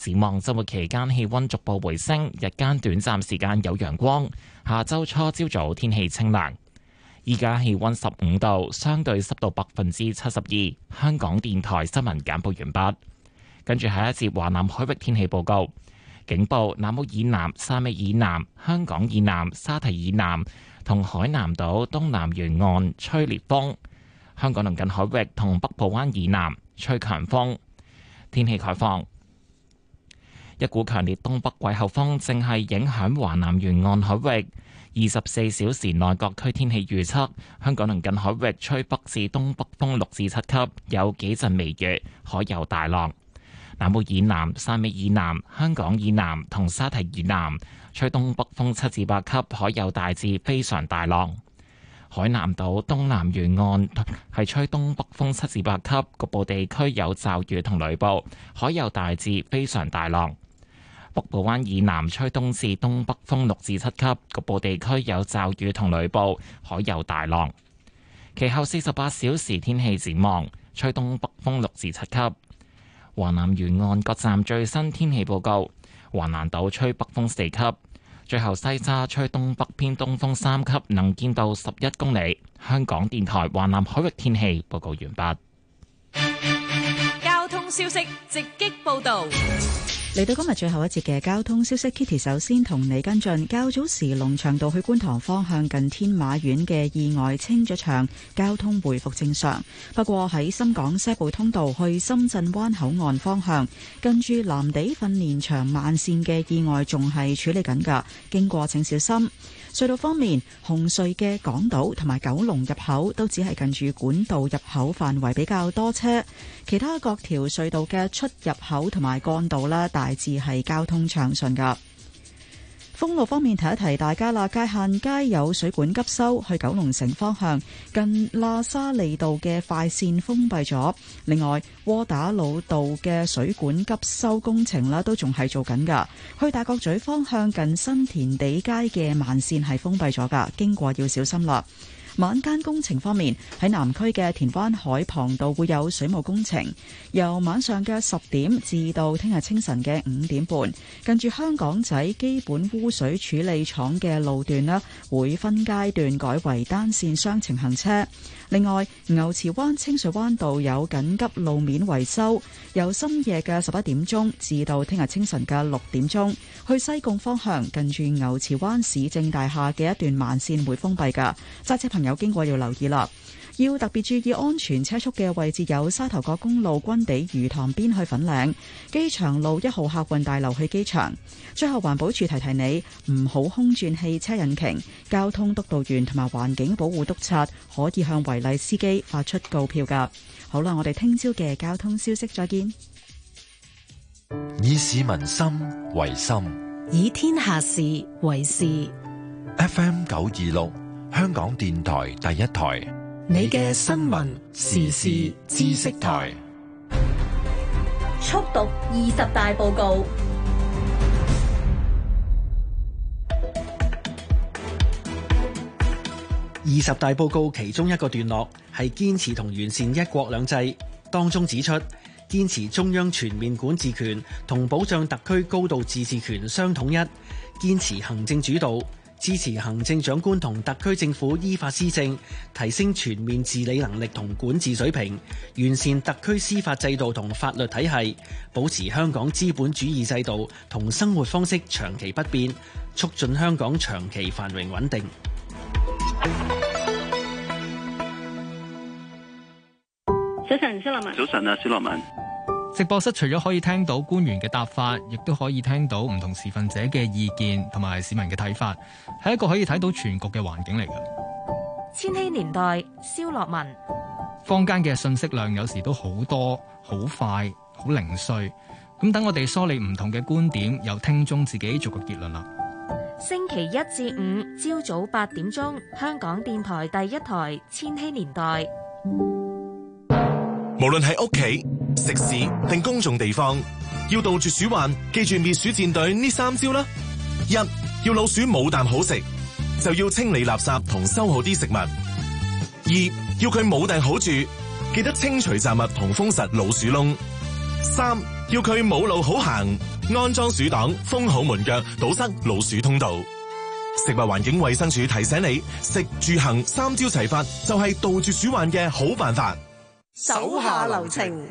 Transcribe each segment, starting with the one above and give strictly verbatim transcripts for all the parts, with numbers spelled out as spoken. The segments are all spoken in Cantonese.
展望周末期間氣溫逐步回升，日間短暫時間有陽光。下周初朝早天氣清涼。依家氣溫十五度，相對濕度百分之七十二。香港電台新聞簡報完畢。跟住下一節華南海域天氣報告。警報：南澳以南、汕尾以南、香港以南、沙堤以南同海南島東南沿岸吹烈風；香港鄰近海域同北部灣以南吹強風。天氣概況：一股強烈東北季候風正係影響華南沿岸海域。二十四小時內各區天氣預測：香港鄰近海域吹北至東北風六至七級，有幾陣微雨，海有大浪。南澳以南、汕尾以南、香港以南同沙堤以南吹東北風七至八級，海有大至非常大浪。海南島東南沿岸係吹東北風七至八級，局部地區有驟雨同雷暴，海有大至非常大浪。北部灣以南吹東至東北風六至七級，局部地區有驟雨同雷暴，海有大浪。其後四十八小時天氣展望，吹東北風六至七級。華南沿岸各站最新天氣報告：華南島吹北風四級，最後西沙吹東北偏東風三級，能見度十一公里。香港電台華南海域天氣報告完畢。 交通消息直擊報道。 嚟到今日最後一節嘅交通消息 ，Kitty 首先同你跟進。較早時龍翔道去觀塘方向近天馬苑嘅意外清咗場，交通回復正常。不過喺深港西部通道去深圳灣口岸方向，近住藍地訓練場慢線嘅意外仲係處理緊㗎，經過請小心。隧道方面，紅隧嘅港島同埋九龍入口都只係近住管道入口範圍比較多車，其他各條隧道嘅出入口同埋幹道啦，大致係交通暢順噶。封路方面，提一提大家啦，界限街有水管急修，去九龍城方向近喇沙利道嘅快線封閉咗。另外，窩打老道嘅水管急修工程啦，都仲係做緊噶。去大角咀方向近新填地街嘅慢線係封閉咗噶，經過要小心啦。晚間工程方面，喺南區嘅田灣海傍道會有水務工程，由晚上嘅十點至到聽日清晨嘅五點半，近住香港仔基本污水處理廠嘅路段呢，會分階段改為單線雙程行車。另外，牛池灣清水灣道有緊急路面維修，由深夜嘅十一點鐘至到聽日清晨嘅六點鐘，去西貢方向近住牛池灣市政大廈嘅一段慢線會封閉㗎，揸車朋友經過要留意啦。要特別注意安全車速嘅位置有沙頭角公路軍地魚塘邊去粉嶺、機場路一號客運大樓去機場。最後環保署提提你，唔好空轉汽車引擎。交通督導員同埋環境保護督察可以向違例司機發出告票㗎。好啦，我哋聽朝嘅交通消息再見。 以市民心為心， 以天下事為事。 F M 九二六，香港電台第一台。 你嘅新聞時事知識台， 速讀二十大報告。 二十大報告其中一個段落係堅持同完善一國兩制，當中指出，堅持中央全面管治權同保障特區高度自治權相統一，堅持行政主導，支持行政長官同特區政府依法施政，提升全面治理能力同管治水平，完善特區司法制度同法律體系，保持香港資本主義制度同生活方式長期不變，促進香港長期繁榮穩定。 早晨，蕭樂文。 早晨啊，蕭樂文。 直播室除咗可以聽到官員嘅答法，亦都可以聽到唔同持份者嘅意見同埋市民嘅睇法，係一個可以睇到全局嘅環境嚟嘅。 千禧年代，蕭樂文。 坊間嘅信息量有時都好多、好快、好零碎，咁等我哋梳理唔同嘅觀點，由聽眾自己做個結論啦。 星期一至五朝早八點鐘，香港電台第一台千禧年代。 無論係屋企、食肆定公眾地方，要杜絕鼠患，記住滅鼠戰隊呢三招啦。一，要老鼠冇啖好食，就要清理垃圾同收好啲食物。二，要佢冇埞好住，記得清除雜物同封實老鼠窿。三， 要佢冇路好行，安裝鼠擋，封好門腳，堵塞老鼠通道。食物環境衛生署提醒你，食住行三招齊發就係杜絕鼠患嘅好辦法。 手下留情。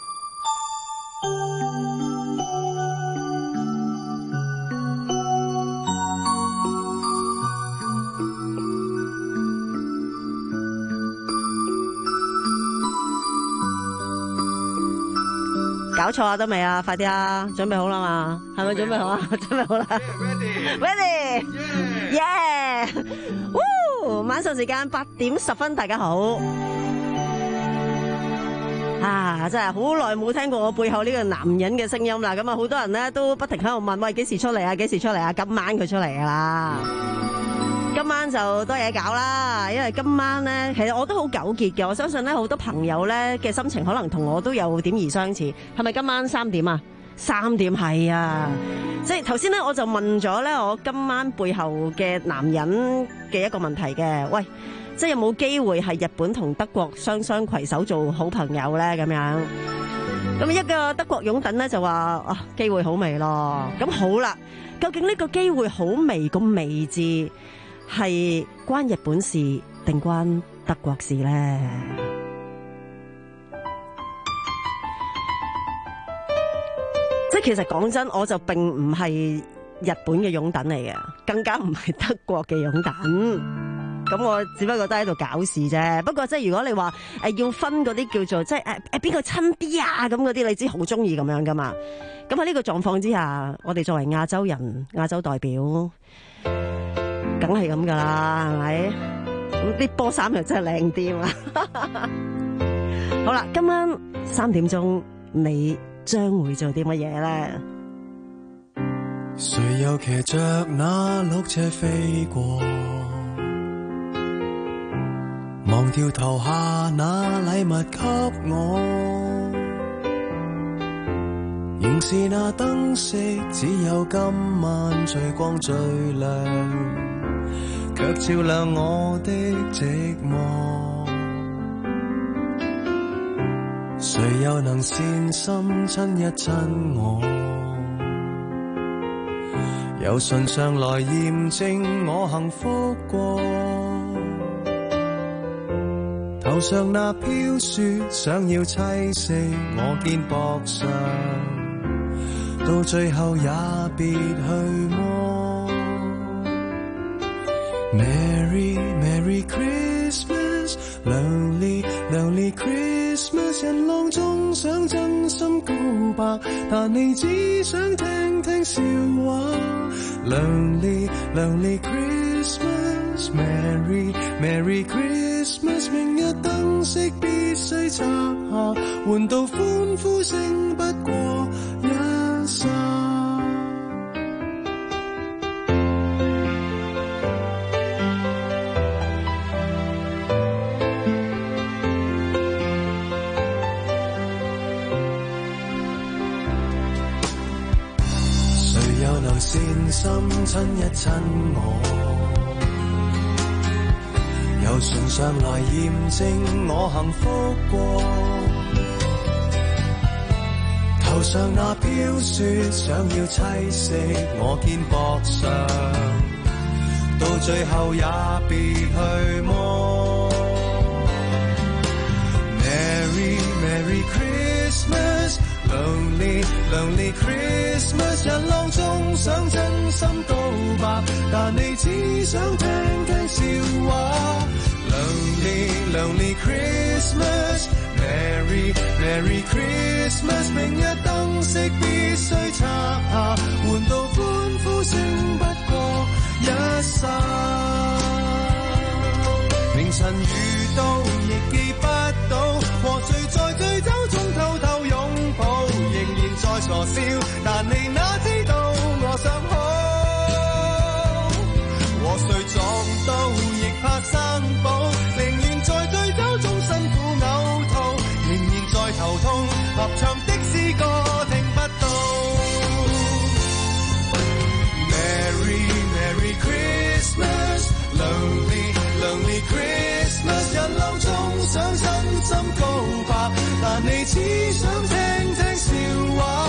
搞錯啊，得未啊？快啲啊！準備好啦嘛？係咪準備好啊？準備好啦 ！Ready，Ready，耶！嗚，晚上時間八點十分，大家好。啊，真係好耐冇聽過我背後呢個男人嘅聲音啦！咁啊，好多人咧都不停喺度問，喂，幾時出嚟啊？幾時出嚟啊？今晚佢出嚟噶啦！今晚就多嘢搞啦，因為今晚咧，其實我都好糾結嘅。我相信咧，好多朋友咧嘅心情可能同我都有點而相似。係咪今晚三點啊？三點係啊，即係頭先咧，我就問咗咧，我今晚背後嘅男人嘅一個問題嘅，喂，即係有冇機會係日本同德國雙雙攜手做好朋友咧？咁樣，咁一個德國擁躉咧就話啊，機會好微咯。咁好啦，究竟呢個機會好微個微字係關日本事定關德國事咧？即係其實講真，我就並唔係日本嘅擁躉嚟嘅，更加唔係德國嘅擁躉。咁我只不過都喺度搞事啫。不過即係如果你話誒要分嗰啲叫做即係誒誒邊個親啲啊咁嗰啲，你知好中意咁樣噶嘛？咁喺呢個狀況之下，我哋作為亞洲人、亞洲代表，梗係咁噶啦，係咪？咁啲波衫又真係靚啲啊嘛！好啦，今晚三點鐘你將會做啲乜嘢咧？ 誰又騎着那綠車飛過？忘掉投下那禮物給我，仍是那燈飾，只有今晚最光最亮，卻照亮我的寂寞。誰又能善心親一親我？由唇上來驗證我幸福過。頭上那飄雪想要棲息我肩膊上，到最後也別去摸。Merry Merry Christmas， Lonely Lonely Christmas， 人浪中想真心告白，但你只想聽聽笑話。Lonely Lonely Christmas，Merry Merry Christmas， 明日燈飾必須拆下，換到歡呼聲不過一剎。善心親一親我，由唇上來驗證我幸福過。頭上那飄雪想要棲息我肩膊上，到最後也別去摸。Merry Merry Christmas，Lonely Lonely Christmas， 人浪中想真心告白，但你只想聽聽笑話。Lonely Lonely Christmas，Merry Merry Christmas， 明日燈飾必須拆下，換到歡呼聲不過一剎。明晨遇到亦記不到，和誰在醉酒中偷偷擁抱，仍然在傻笑，但你哪知道我想好。和誰撞到亦怕生保，寧願在醉酒中辛苦嘔吐，仍然在頭痛，合唱的詩歌聽不到。Merry Merry Christmas，Lonely Lonely Christmas， 人浪中想真心告白，但你只想聽聽笑話。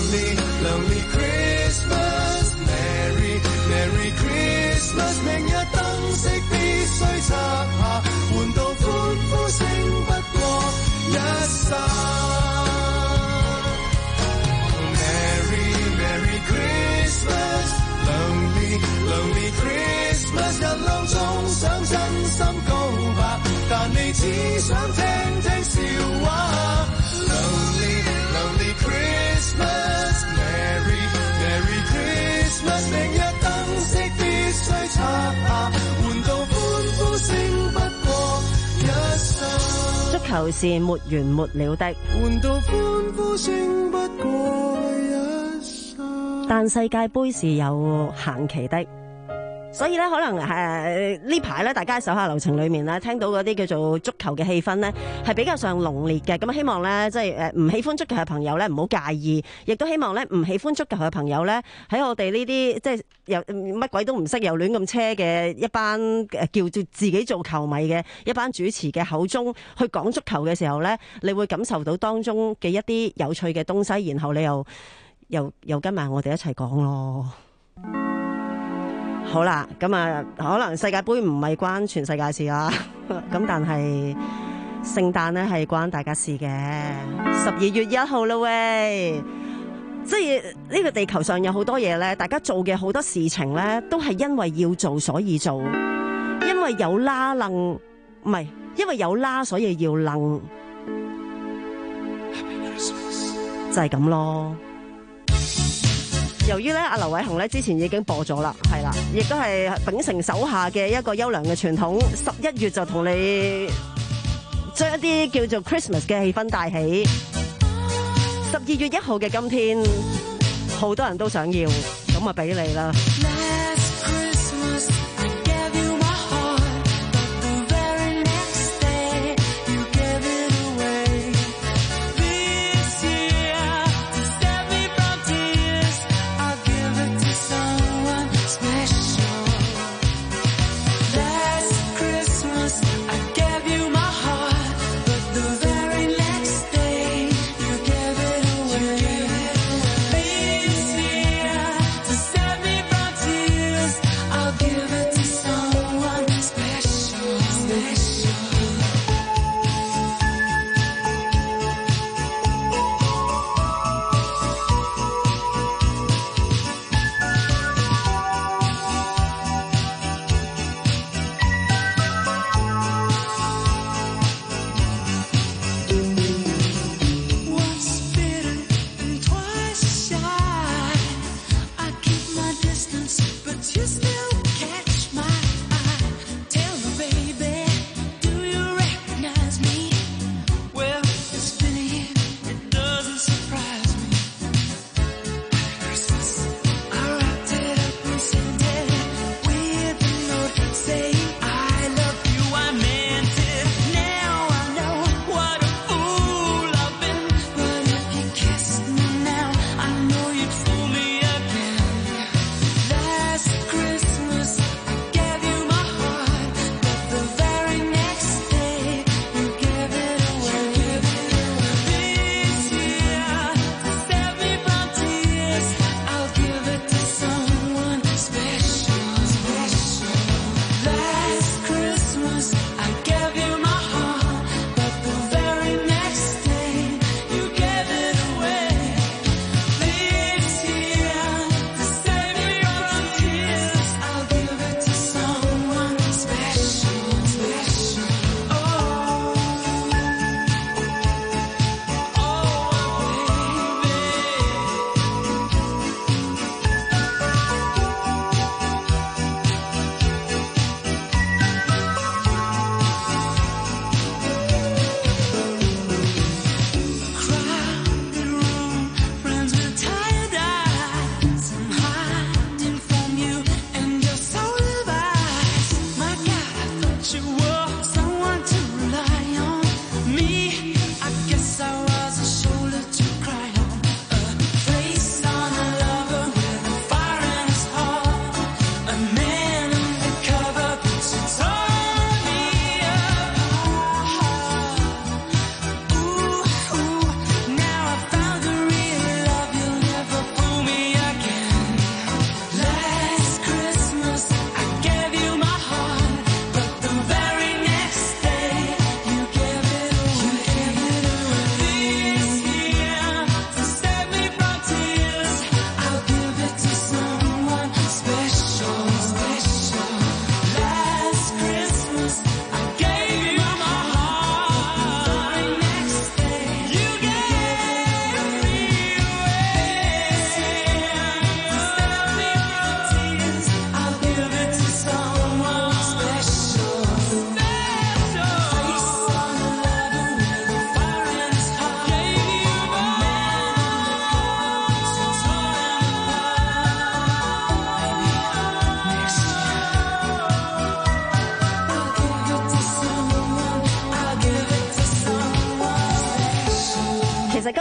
Lonely Lonely Christmas，Merry Merry Christmas， 明日燈飾必須拆下，換到歡呼聲不過一剎。Merry Merry Christmas，Lonely Lonely Christmas， 人浪中想真心告白，但你只想聽聽笑話。Lonely Lonely Christmas，Merry Merry Christmas， 明日燈飾必須拆下，換到歡呼聲不過一剎。 足球是沒完沒了的， 換到歡呼聲不過一剎。 但世界盃是有限期的。所以咧，可能誒呢排咧，大家喺手下留情裏面咧，聽到嗰啲叫做足球嘅氣氛咧，係比較上濃烈嘅。咁希望咧，即係誒唔喜歡足球嘅朋友咧，唔好介意。亦都希望咧，唔喜歡足球嘅朋友咧，喺我哋呢啲即係又乜鬼都唔識又亂咁車嘅一班誒叫做自己做球迷嘅一班主持嘅口中去講足球嘅時候咧，你會感受到當中嘅一啲有趣嘅東西，然後你又又又跟埋我哋一齊講咯。好啦，咁啊，可能世界盃唔係關全世界事啦，咁但係聖誕咧係關大家事嘅。十二月一號啦喂，即係呢個地球上有好多嘢咧，大家做嘅好多事情咧，都係因為要做所以做，因為有啦楞，唔係因為有啦所以要楞，就係咁咯。由於咧，阿劉偉恒咧之前已經播咗啦，係啦，亦都係秉承手下嘅一個優良嘅傳統，十一月就同你將一啲叫做 Christmas 嘅氣氛帶起。十二月一號嘅今天，好多人都想要，咁啊俾你啦。 You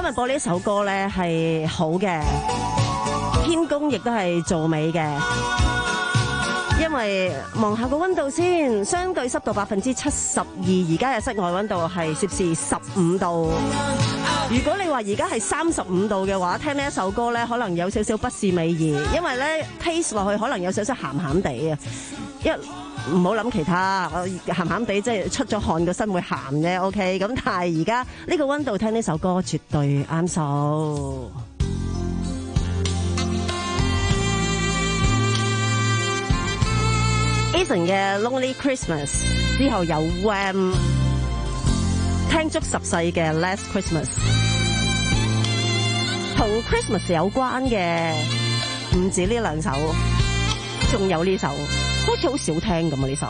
日播呢一首歌咧係好嘅，天公亦都係做美嘅。因為望下個溫度先，相對濕度百分之七十二，而家嘅室外溫度係攝氏十五度。如果你話而家係三十五度嘅話，聽呢一首歌咧，可能有少少不是味兒，因為咧 taste 落去可能有少少鹹鹹地啊。一唔好諗其他，鹹鹹地即係出咗汗個身會鹹啫。OK， 咁但係而家呢個溫度聽呢首歌絕對啱數。Eason 嘅 Lonely Christmas 之後有 Wham， 聽足十世嘅 Last Christmas， 同 Christmas 有關嘅唔止呢兩首，仲有呢首，好似好少聽咁啊！呢首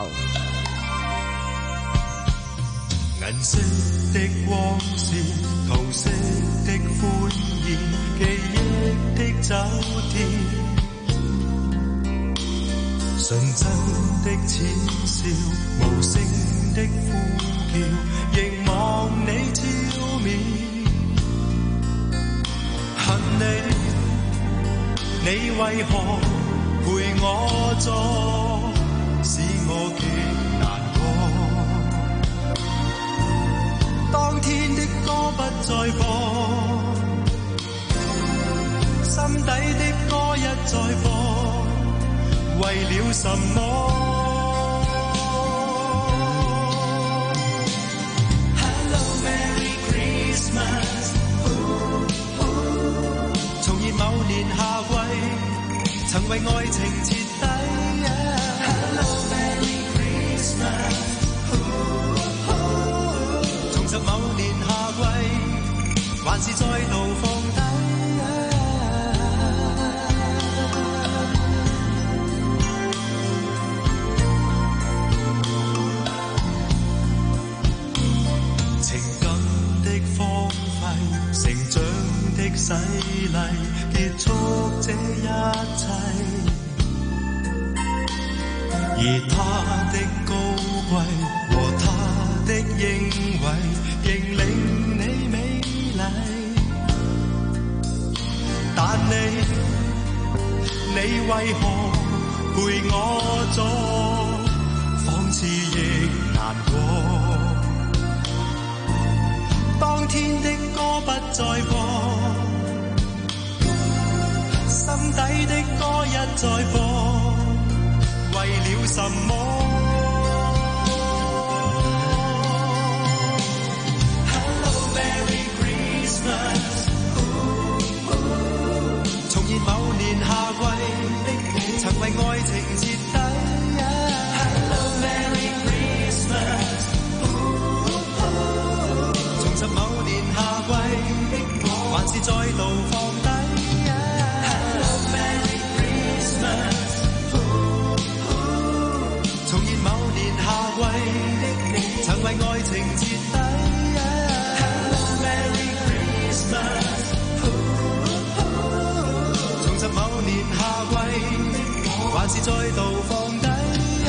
銀色的光線，桃色的歡宴，記憶的酒店。純真的淺笑，無聲的呼叫，凝望你照面。恨你，你為何陪我坐，使我極難過。當天的歌不再播，心底的歌一再播。為了什麼 ？Hello Merry Christmas， 重現某年夏季，曾為愛情徹底。Hello Merry Christmas， 重拾某年夏季，還是再度放低。成長的洗禮，結束這一切，而他的高貴和他的英偉，仍令你美麗。但你，你為何陪我坐，仿似亦難過。當天的歌不再播，心底的歌一再播，為了什麼 ？Hello Merry Christmas， 重現某年夏季，曾為愛情徹底。Hello Merry Christmas，十某年夏季，還是再度放低。Hello Merry Christmas， 重現某年夏季，曾為愛情徹底。Hello Merry Christmas， 重拾某年夏季，還是再度放低。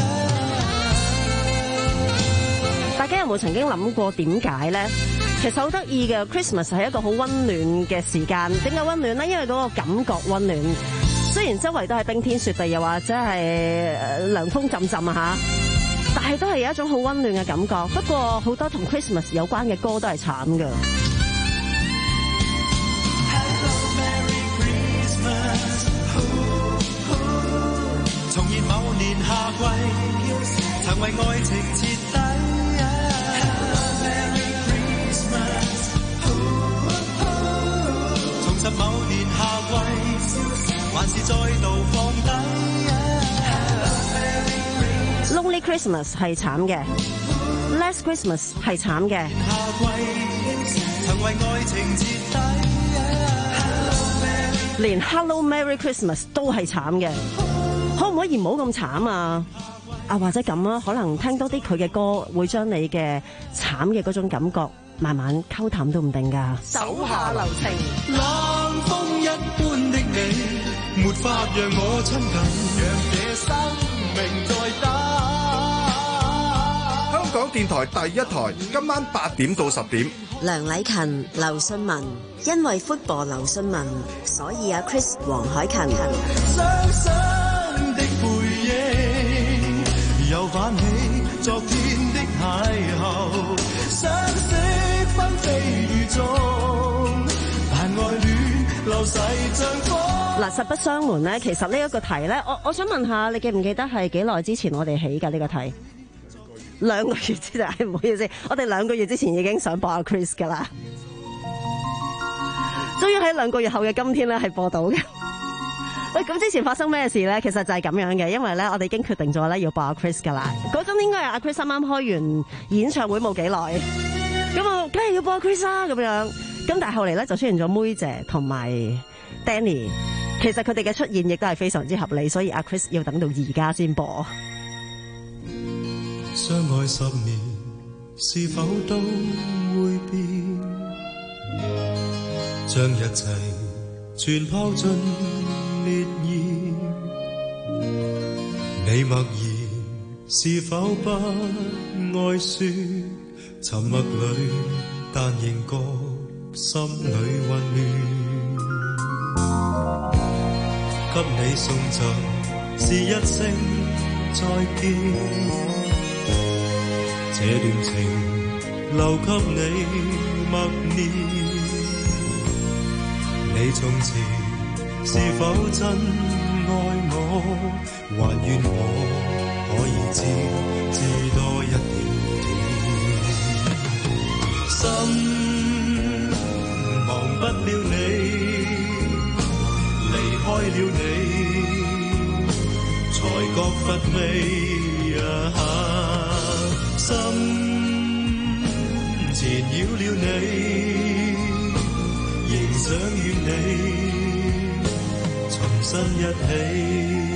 大家有冇曾經諗過點解咧？其實好得意嘅 Christmas 係一個好溫暖嘅時間。點解溫暖咧？因為嗰個感覺溫暖。雖然周圍都係冰天雪地，又或者係涼風陣陣啊嚇，但係都係有一種好溫暖嘅感覺。不過好多同 Christmas 有關嘅歌都係慘㗎。 Hello Merry Christmas， 重現某年夏季，曾為愛情徹底。重拾某年夏季，還是再度放低。 Lonely Christmas 係慘嘅 ，Last Christmas 係慘嘅。 夏季，曾為愛情徹底。 連 Hello Merry Christmas 都係慘嘅，可唔可以唔好咁慘啊？啊，或者咁啊，可能聽多啲佢嘅歌，會將你嘅慘嘅嗰種感覺慢慢溝淡都唔定㗎。 手下留情， 冷風一般的你，沒法讓我親近，讓這生命再打。香港電台第一台，今晚八點到十點。 梁禮勤、劉信文，因為 football 劉信文，所以阿 Chris 黃海芹。 雙雙的背影，又泛起昨天的邂逅，相識紛飛雨中，但愛戀流逝像風。 嗱，實不相瞞咧，其實呢一個題咧，我我想問下你記唔記得係幾耐之前我哋起㗎呢個題？兩個月之前，唔好意思，我哋兩個月之前已經想播阿 Chris 㗎啦，終於喺兩個月後嘅今天咧係播到嘅。喂，咁之前發生咩事咧？其實就係咁樣嘅，因為咧我哋已經決定咗咧要播阿 Chris 㗎啦。嗰陣應該係阿 Chris 啱啱開完演唱會冇幾耐，咁啊梗係要播阿 Chris 啦咁樣。咁但係後嚟咧就出現咗妹姐同埋 Danny， 其實佢哋嘅出現亦都係非常之合理，所以阿 Chris 要等到而家先播。 相愛十年，是否都會變？將一切全拋進烈焰。你默然，是否不愛說？沉默裏，但仍覺心裏混亂。給你送贈，是一聲再見。這段情留給你默念，你從前是否真愛我？還願我可以知知多一點點。心忘不了你，離開了你，才覺乏味啊！心纏繞了你，仍想與你重新一起。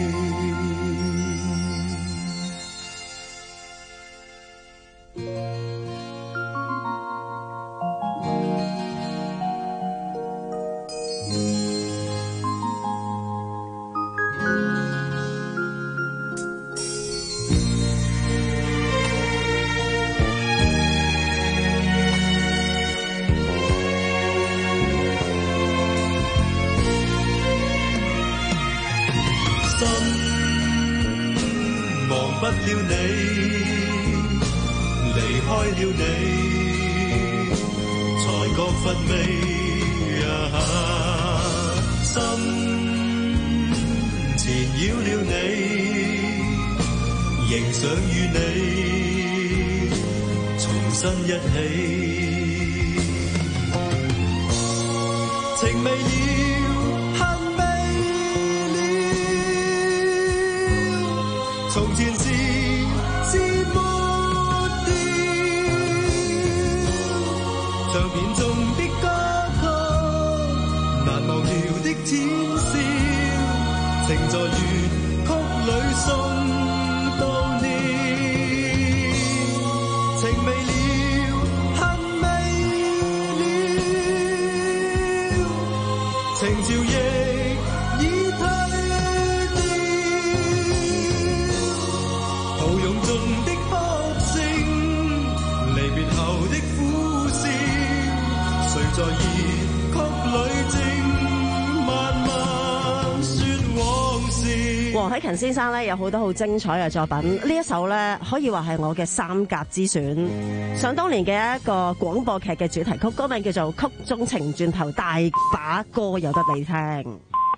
黃海芹先生咧有好多好精彩嘅作品，呢一首咧可以話係我嘅三甲之選。想當年嘅一個廣播劇嘅主題曲，歌名叫做《曲中情》，轉頭大把歌有得你聽。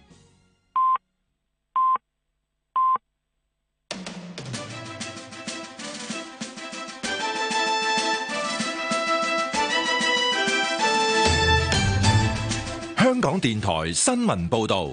香港電台新聞報道。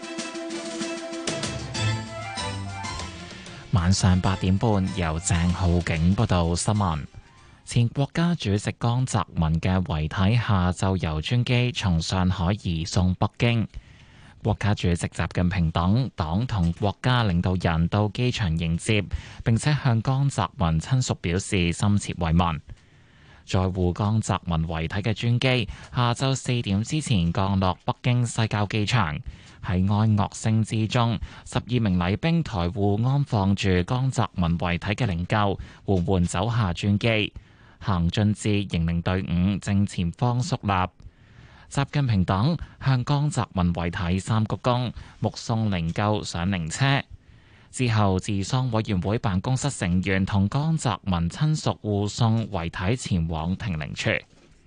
晚上八點半，由鄭浩景報道新聞。前國家主席江澤民嘅遺體下晝由專機從上海移送北京。國家主席習近平等黨同國家領導人到機場迎接，並且向江澤民親屬表示深切慰問。載護江澤民遺體嘅專機下晝四點之前降落北京西郊機場， 喺哀樂聲之中，十二名禮兵抬護安放住江澤民遺體嘅靈柩，緩緩走下專機，行進至迎靈隊伍正前方肅立。習近平等向江澤民遺體三鞠躬，目送靈柩上靈車。之後，治喪委員會辦公室成員同江澤民親屬護送遺體前往停靈處。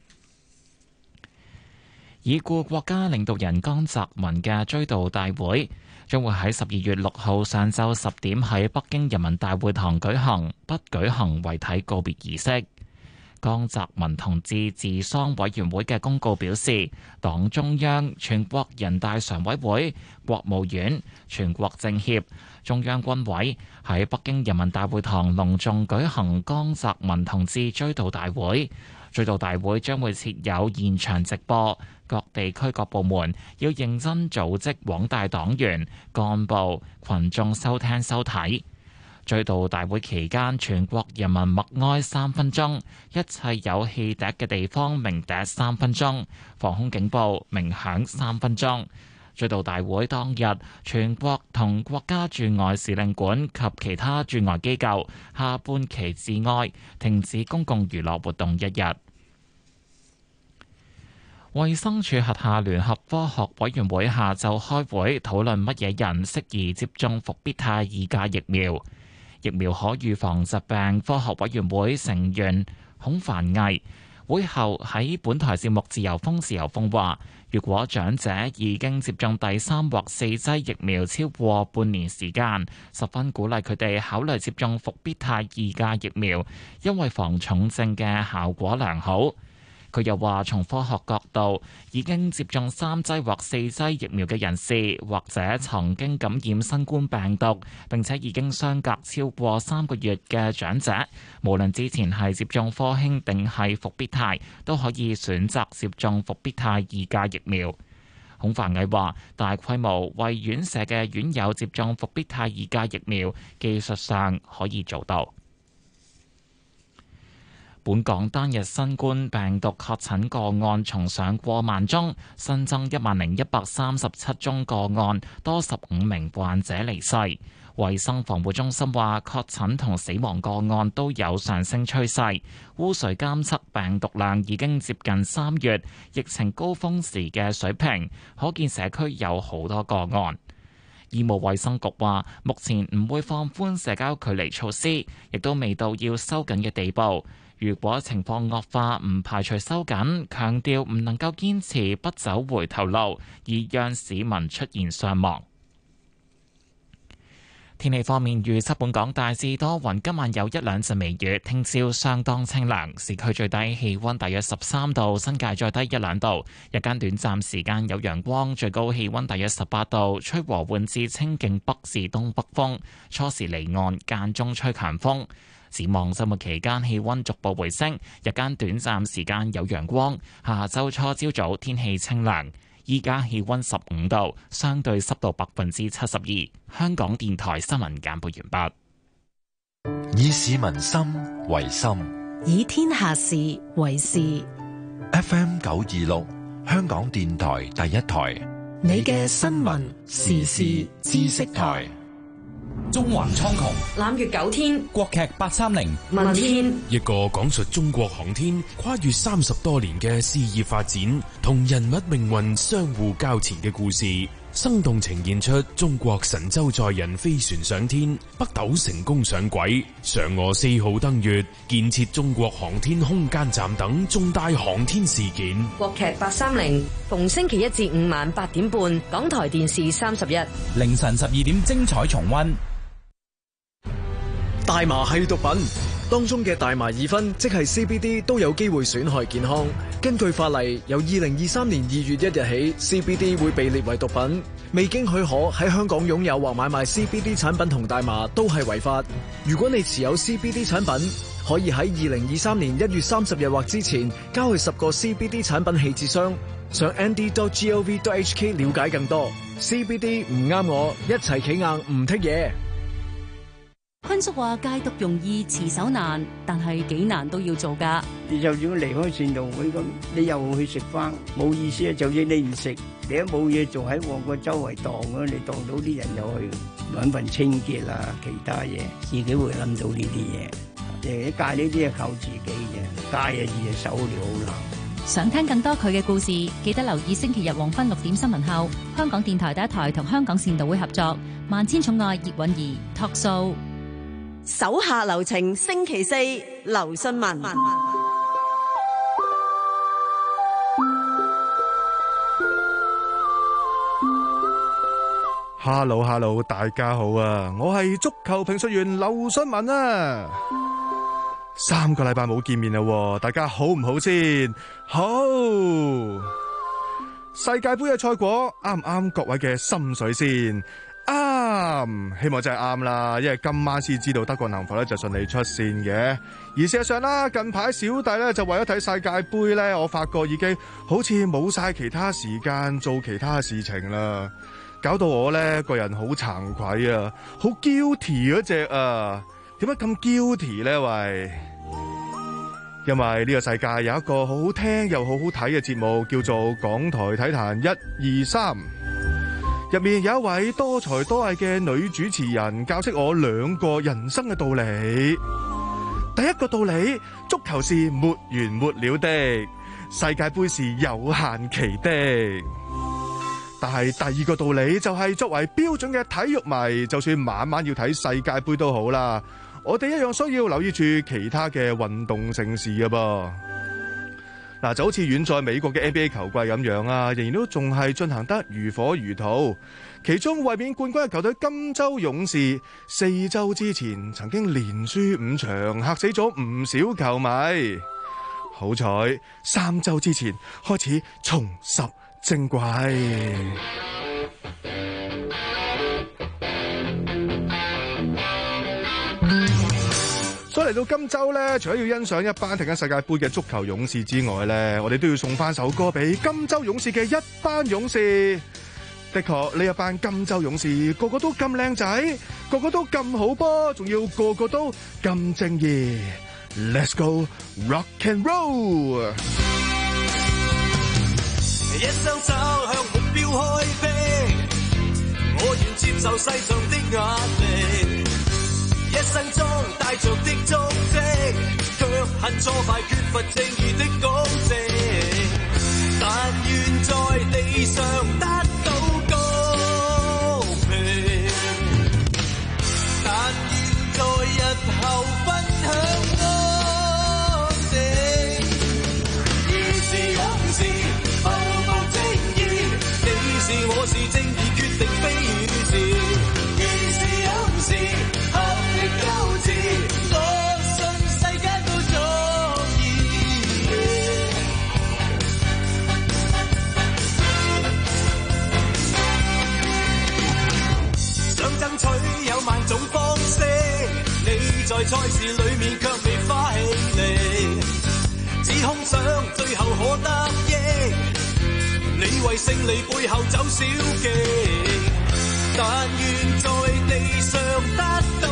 已故國家領導人江澤民嘅追悼大會將會喺十二月六號上晝十點喺北京人民大會堂舉行，不舉行遺體告別儀式。江澤民同志治喪委員會嘅公告表示，黨中央、全國人大常委會、國務院、全國政協、中央軍委喺北京人民大會堂隆重舉行江澤民同志追悼大會。追悼大會將會設有現場直播，各地區各部門要認真組織廣大黨員、幹部、群眾收聽收睇。追悼大會期間，全國人民默哀三分鐘，一切有汽笛嘅地方鳴笛三分鐘，防空警報鳴響三分鐘。追悼大會當日，全國同國家駐外使領館及其他駐外機構下半旗致哀，停止公共娛樂活動一日。衛生署轄下聯合科學委員會下晝開會討論乜嘢人適宜接種復必泰二價疫苗。疫苗可預防疾病科學委員會成員孔繁毅會後喺本台節目《自由風自由風》話，如果長者已經接種第三或四劑疫苗超過半年時間，十分鼓勵佢哋考慮接種復必泰二價疫苗，因為防重症嘅效果良好。佢又話，從科學角度，已經接種三劑或四劑疫苗嘅人士，或者曾經感染新冠病毒，並且已經相隔超過三個月嘅長者，無論之前係接種科興定係復必泰，都可以選擇接種復必泰二價疫苗。孔繁毅話，大規模為院舍嘅院友接種復必泰二價疫苗，技術上可以做到。本港單日新冠病毒確診個案重上過萬宗，新增一萬零一百三十七宗個案，多十五名患者離世。衛生防護中心話，確診同死亡個案都有上升趨勢，污水監測病毒量已經接近三月疫情高峰時嘅水平，可見社區有好多個案。醫務衛生局話，目前唔會放寬社交距離措施，亦都未到要收緊嘅地步。如果情況惡化，唔排除收緊，強調唔能夠堅持不走回頭路，而讓市民出現傷亡。天氣方面，預測本港大致多雲，今晚有一兩陣微雨，聽朝相當清涼，市區最低氣溫大約十三度，新界再低一兩度。日間短暫時間有陽光，最高氣溫大約十八度，吹和緩至清勁北至東北風，初時離岸，間中吹強風。展望周末期間氣溫逐步回升，日間短暫時間有陽光。下周初朝早天氣清涼，依家氣溫十五度，相對濕度百分之七十二。香港電台新聞簡報完畢。以市民心為心， 以天下事為事。 F M 九二六，香港電台第一台， 你嘅新聞時事知識台。 中環蒼穹， 攬月九天， 國劇八三零， 問天， 一個講述中國航天跨越三十多年嘅事業發展同人物命運相互交纏嘅故事，生動呈現出中國神舟載人飛船上天、北斗成功上軌、嫦娥四號登月、建設中國航天空間站等重大航天事件。 國劇八三零，逢星期一至五晚八點半，港台電視三十一， 凌晨十二點精彩重溫。 大麻係毒品，當中嘅大麻二酚即係 C B D 都有機會損害健康。根據法例，由二零二三年二月一日起 ，C B D 會被列為毒品。未經許可喺香港擁有或買賣 C B D 產品同大麻都係違法。如果你持有 C B D 產品，可以喺二零二三年一月三十日或之前交去十個 C B D 產品棄置箱。上 N D dot gov dot H K 了解更多。C B D 唔啱我，一齊企硬唔剔嘢。 坤叔話戒毒容易持守難，但係幾難都要做㗎。 你就算離開善導會咁，你又去食翻，冇意思啊！就算你唔食，你都冇嘢做喺旺角周圍蕩啊，你蕩到啲人又去揾份清潔啊，其他嘢，自己會諗到呢啲嘢。誒，戒呢啲係靠自己嘅，戒啊易啊守了好難。 想聽更多佢嘅故事，記得留意星期日黃昏六點新聞後，香港電台第一台同香港善導會合作《萬千寵愛葉韻儀》Talk Show。 手下留情，星期四劉信文。 Hello Hello， 大家好啊！我係足球評述員劉信文啊。三個禮拜冇見面啦，大家好唔好先？好。世界盃嘅賽果啱唔啱各位嘅心水先？啱，希望真係啱啦，因為今晚先知道德國能否咧就順利出線嘅。而事實上啦，近排小弟咧就為咗睇世界盃咧，我發覺已經好似冇晒其他時間做其他事情啦，搞到我咧個人好慚愧啊，好 guilty 嗰隻啊！點解咁 guilty 咧？喂，因為呢個世界有一個好好聽又好好睇嘅節目，叫做《港台體壇一二三》。入面有一位多才多藝嘅女主持人，教識我兩個人生嘅道理。第一個道理，足球是沒完沒了的，世界盃是有限期的。但係第二個道理就係，作為標準嘅體育迷，就算晚晚要睇世界盃都好啦，我哋一樣需要留意住其他嘅運動盛事㗎噃。嗱，就好似遠在美國嘅 N B A 球季咁樣啊，仍然都仲係進行得如火如荼。其中衛冕冠軍嘅球隊金州勇士，四周之前曾經連輸五場，嚇死咗唔少球迷。好彩三周之前開始重拾正軌。所以嚟到今周咧，除咗要欣賞一班踢緊世界盃嘅足球勇士之外咧，我哋都要送翻首歌俾金州勇士嘅一班勇士。的確，呢一班金州勇士個個都咁靚仔，個個都咁好波，仲要個個都咁正義。Let's go rock and roll！ 一雙手向目標開飛，我願接受世上的壓力。一生中帶着的足跡，卻恨挫敗，缺乏正義的公正。但願在地上得到公平，但願在日後分享安定。義是勇士，步步正義，你是我是正義，決定非與是。義是勇士。我信世間都中意，想爭取有萬種方式，你在賽事裏面卻未花氣力，只空想最後可得益，你為勝利背後走小徑，但願在地上得到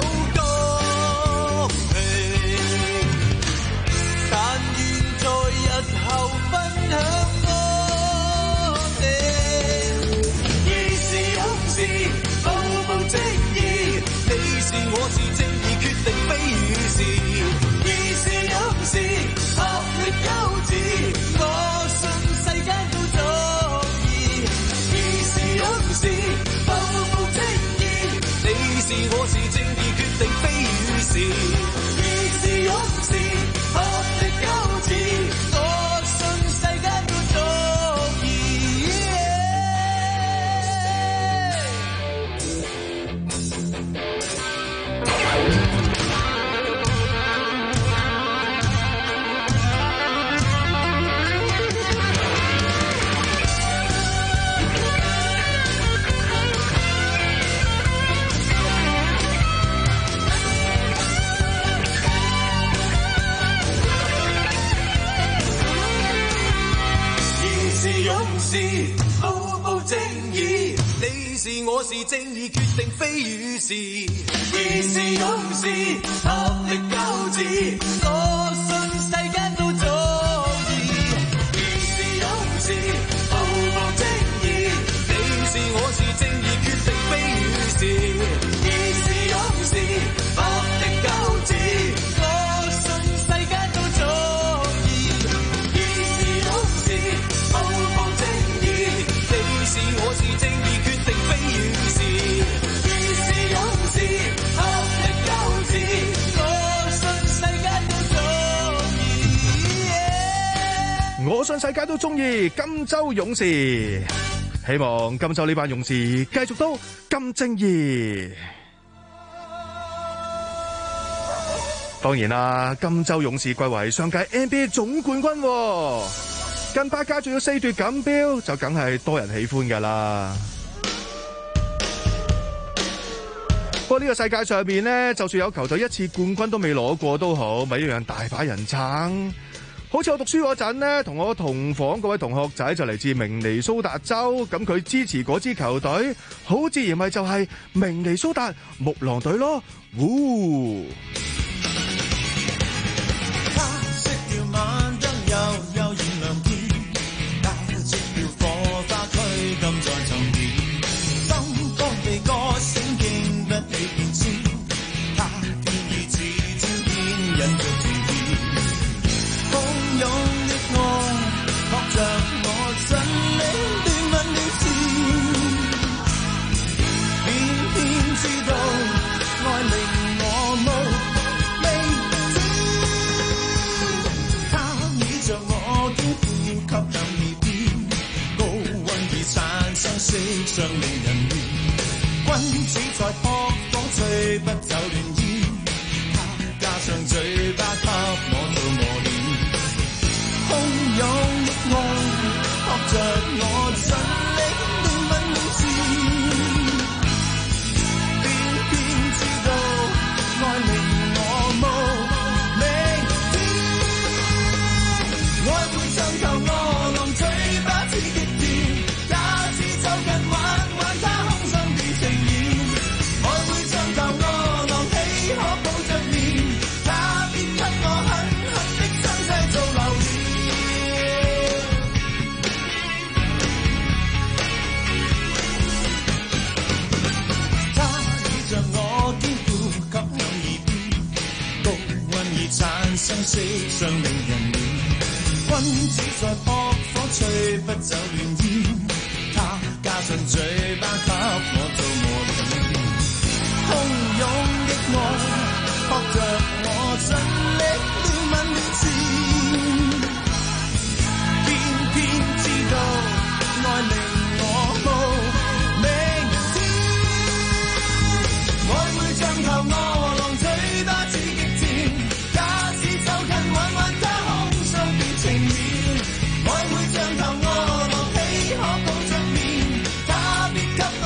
日後分享安定。義是勇士，步步正義，你是我是正義，決定非與是。義是勇士，學力優智，我信世間都中意。義是勇士，步步正義，你是我是正義，決定非與是。義是勇士，學力優智。 是是我是正義，決定非與是，義是勇士，合力鬥志，我信世間都中意。義是勇士，步步正義，你是我是正義，決定非與是，義是勇士，合力鬥志，我信世間都中意。義是勇士，步步正義，你是我是正義，決定非與是，義是勇士，合力鬥志，我信世界都中意。 我信世界都中意金州勇士，希望金州呢班勇士繼續都咁正義。當然啦，金州勇士貴為上屆 N B A 總冠軍喎，近八屆仲要四奪錦標，就梗係多人喜歡噶啦。不過呢個世界上面呢，就算有球隊一次冠軍都未攞過都好，咪一樣大把人撐。好似我讀書嗰陣呢，同我同房嗰位同學仔就嚟自明尼蘇達州，咁佢支持嗰支球隊，好自然咪就係明尼蘇達木狼隊咯。嗚！ 晚燈悠悠燃亮天，打出了火花驅金在沉澱，心肝被歌聲經不起變遷，他天意似朝天引着情意，洶湧的愛學着我真領斷問了線，偏偏知道愛令我無色上令人亂，君子在撲火吹不走亂煙，他加上嘴巴給我做磨練，洶湧的愛學着我盡力亂問亂纏，偏偏知道愛令我無明天，愛會像頭餓狼嘴巴似極甜，就近玩玩他空心地情意，愛會像頭餓狼喜可抱着面，他必給我狠狠的身世做留念。他倚着我肩負吸響耳邊，高溫已產生色相令人亂，君子在撲火吹不走亂煙，他加上嘴巴給我做磨練，洶湧的愛學着我盡力亂問亂纏，偏偏知道愛令我無明天，愛會像頭餓狼嘴巴似極甜，假使就近玩玩他空心變情面，愛會像頭餓狼喜可抱着面，他必給我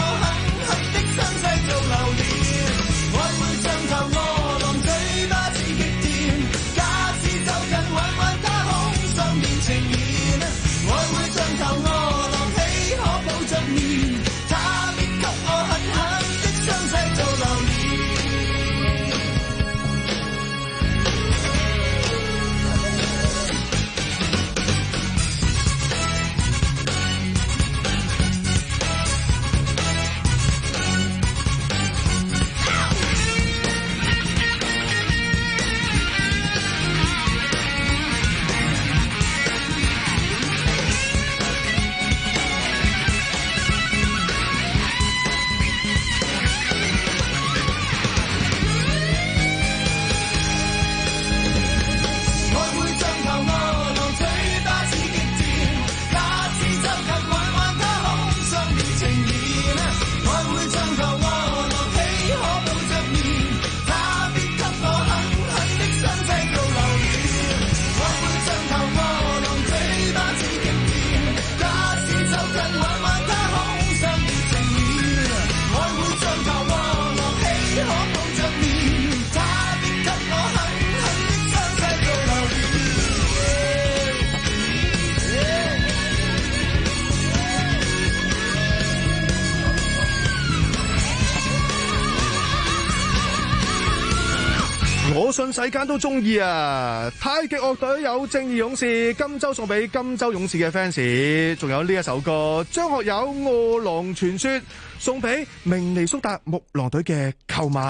我信世間都中意啊！太極樂隊有正義勇士，金州送俾金州勇士嘅 fans， 仲有呢一首歌張學友餓狼傳說送俾明尼蘇達木狼隊嘅球迷。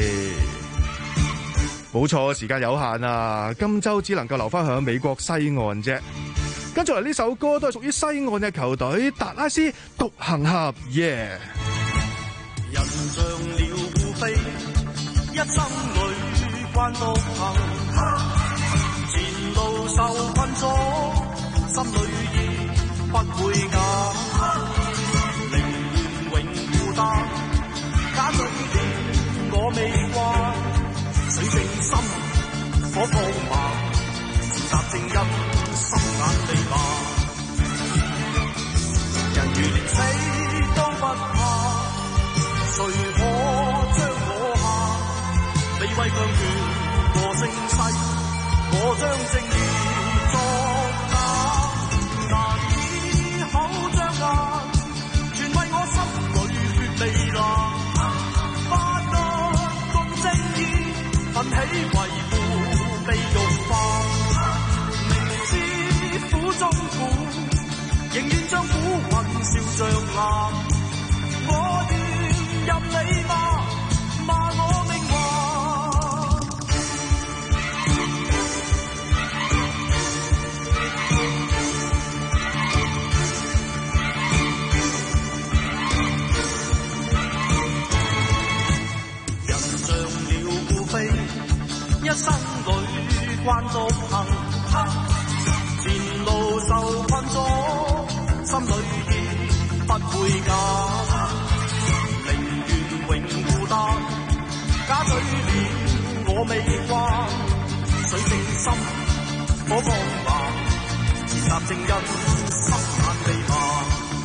冇錯，時間有限啊，金州只能夠留翻響美國西岸啫。跟住嚟呢首歌都係屬於西岸嘅球隊達拉斯獨行俠，耶、yeah！ 人像鳥飛，一生裏慣獨行，前路受困阻，心裏意不會減，寧願永孤單，假嘴臉我未慣，水晶心火放慢，自答正因心眼未盲，人如連死都不怕，誰可將我下？你為強權和盛世，我將正義作假，難以口張眼，全為我心裏血未冷，不得共正義，奮起維護被辱化，明知苦中苦，仍願將苦運笑着鬧，我願任你罵，罵我命華。人像鳥孤飛，一生裏慣獨行，前路受困阻，心裏意不會假，寧願永孤單，假嘴臉我未慣，水晶心火放慢，自答正因心眼未盲，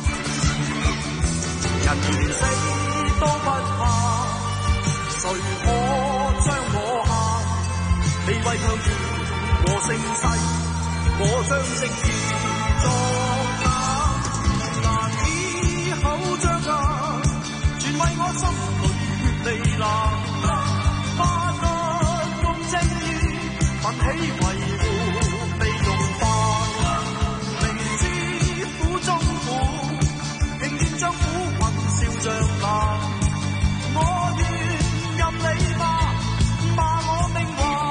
人如連死都不怕，誰可將我下？你為強權和盛世，我將正義作假，難以口張眼，全為我心裏血未冷，不得共正義，奮起維護被辱化，明知苦中苦，仍願將苦運笑着鬧，我願任你罵，罵我命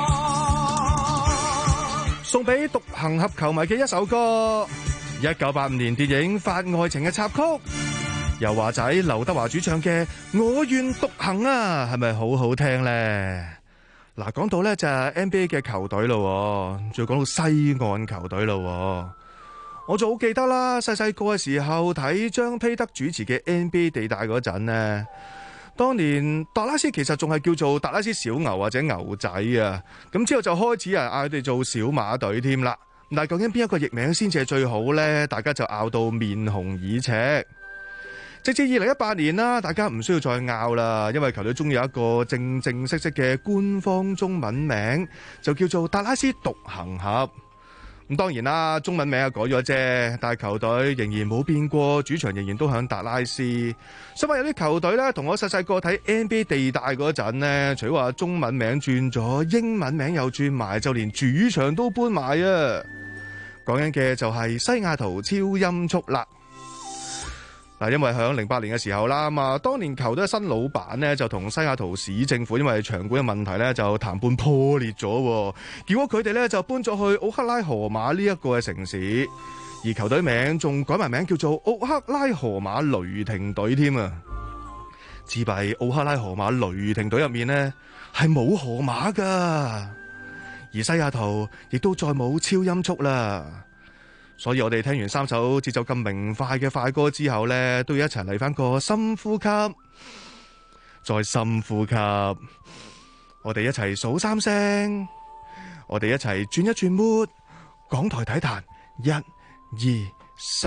華。 送俾獨行俠球迷嘅一首歌，一九八五年電影《法愛情》嘅插曲，由華仔劉德華主唱嘅《我願獨行》啊，係咪好好聽呢？嗱，講到呢就係 N B A 嘅球隊咯，仲要講到西岸球隊咯。我就好記得啦，細細個嘅時候睇張披德主持嘅 N B A 地帶嗰陣呢，當年達拉斯其實仲係叫做達拉斯小牛或者牛仔啊，咁之後就開始啊嗌佢哋做小馬隊添啦。但係究竟邊一個譯名先至係最好呢？大家就拗到面紅耳赤。直至二零一八年啦，大家唔需要再拗啦，因為球隊終於有一個正正式式嘅官方中文名，就叫做達拉斯獨行俠。咁當然啦，中文名啊改咗啫，但係球隊仍然冇變過，主場仍然都響達拉斯。所以有啲球隊咧，同我細細個睇 N B A 地帶嗰陣咧，除咗話中文名轉咗，英文名又轉埋，就連主場都搬埋啊！講緊嘅就係西雅圖超音速啦。嗱，因為響零八年嘅時候啦，嘛當年球隊嘅新老闆咧就同西雅圖市政府因為場館嘅問題咧就談判破裂咗，結果佢哋咧就搬咗去奧克拉荷馬呢一個嘅城市，而球隊名仲改埋名叫做奧克拉荷馬雷霆隊添啊！自閉奧克拉荷馬雷霆隊入面呢係冇河馬噶，而西雅圖亦都再冇超音速啦。所以我哋聽完三首節奏咁明快嘅快歌之後呢，都要一齊嚟翻個深呼吸，再深呼吸，我哋一齊數三聲，我哋一齊轉一轉 mood， 港台體壇，一、二、三。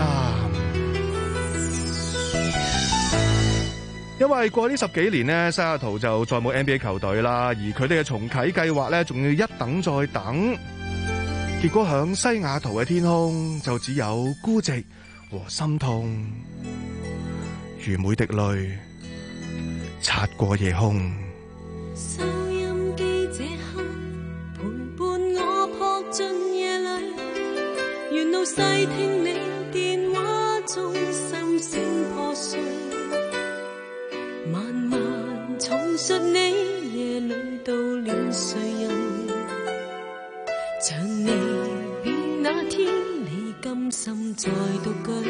因為過呢十幾年呢，西雅圖就再冇 N B A 球隊啦，而佢哋嘅重啟計劃呢，仲要一等再等。結果響西雅圖嘅天空就只有孤寂和心痛，如每滴淚擦過夜空。 收音機這刻腦細聽你電話中心聲破碎，慢慢重述你夜裏到了睡人，像你變那天你甘心再獨居，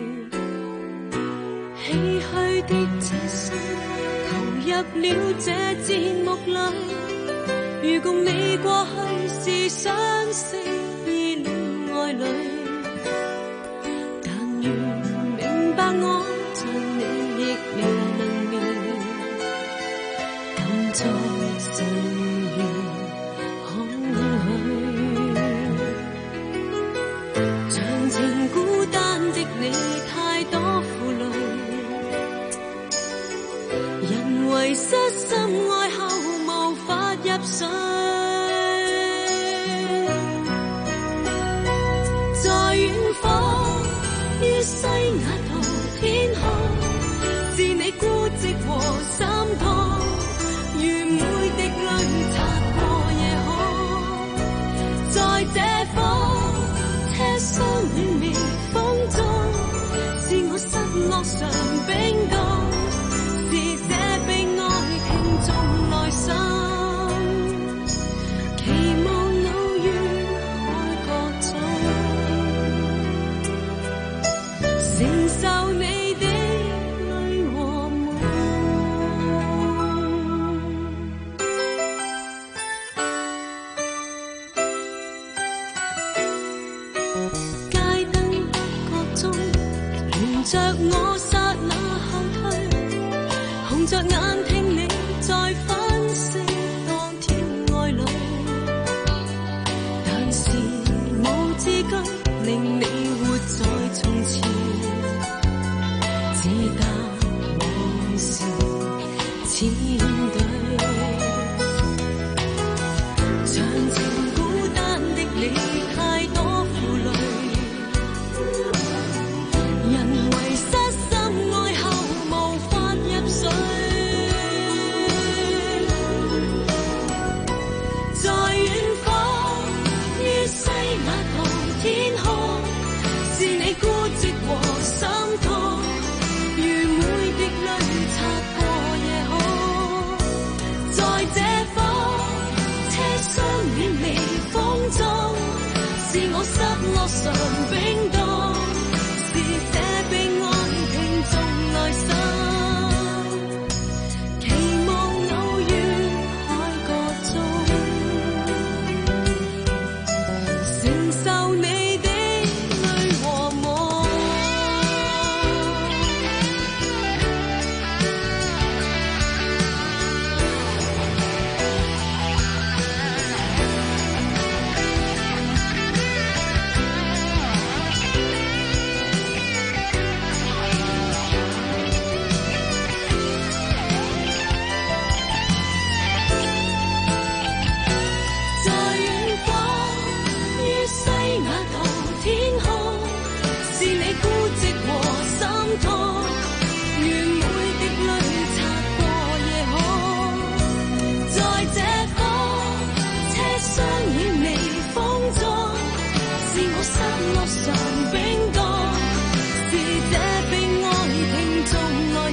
唏噓的這生投入了這節目裏，如共你過去是相識意戀愛侶，但願明白我像你亦未能眠，敢在歲月空虛，長情孤單的你太多負累，人為失心愛後無法入睡，在遠方於西雅圖天空，是你孤寂和心痛，如每滴淚擦過夜空，在這方車廂暖微風中，是我失落常冰凍，是這被愛聽眾內心，期望偶遇海角中，承受你的淚和夢。街燈不覺中，沿着我剎那後退，紅着眼聽你在分析當天愛侶，但是無字句令你活在從前，只得往事千對，長情孤單的你太多負累，人為失心愛後無法入睡，在遠方於西雅圖天空，是你孤寂和心痛，如每滴淚擦過夜空，在這方車廂暖微風中，是我失落常冰凍，是這被愛聽眾內心，期望偶遇海角中，承受你的淚和夢。在遠方於西雅圖天空，是你孤寂和心痛，如每滴淚擦過夜空，在這方車廂暖微風中，是我失落常冰凍，是這被愛聽眾內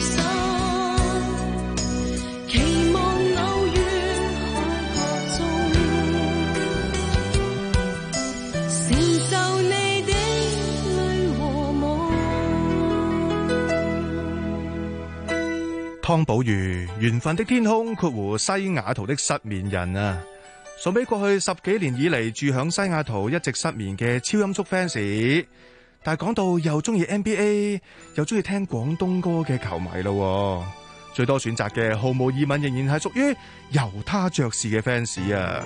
心，期望偶遇海角中，承受你的淚和夢。 湯寶如緣分的天空括弧西雅圖的失眠人啊，送俾過去十幾年以嚟住響西雅圖一直失眠嘅超音速 fans。但係講到又中意 N B A 又中意聽廣東歌嘅球迷咯，最多選擇嘅毫無疑問仍然係屬於猶他爵士嘅 fans 啊。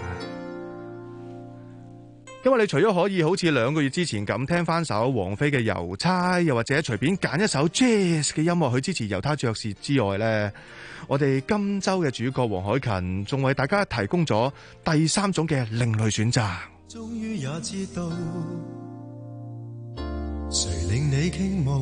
因為你除咗可以好似兩個月之前咁聽翻首王菲嘅郵差，又或者隨便揀一首 jazz 嘅音樂去支持猶他爵士之外呢，我哋今周嘅主角黃凱芹仲為大家提供咗第三種嘅另類選擇。 終於也知道誰令你傾慕，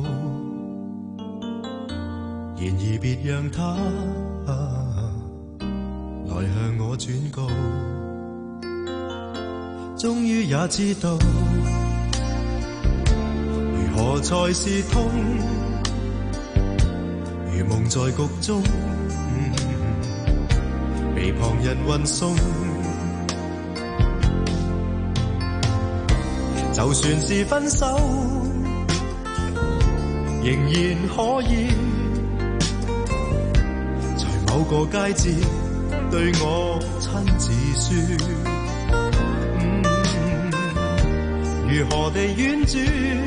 然而別讓他、啊、來向我轉告。終於也知道何才是痛？如夢在局中，被旁人運送。就算是分手，仍然可以在某個佳節對我親自說，嗯，如何地婉轉，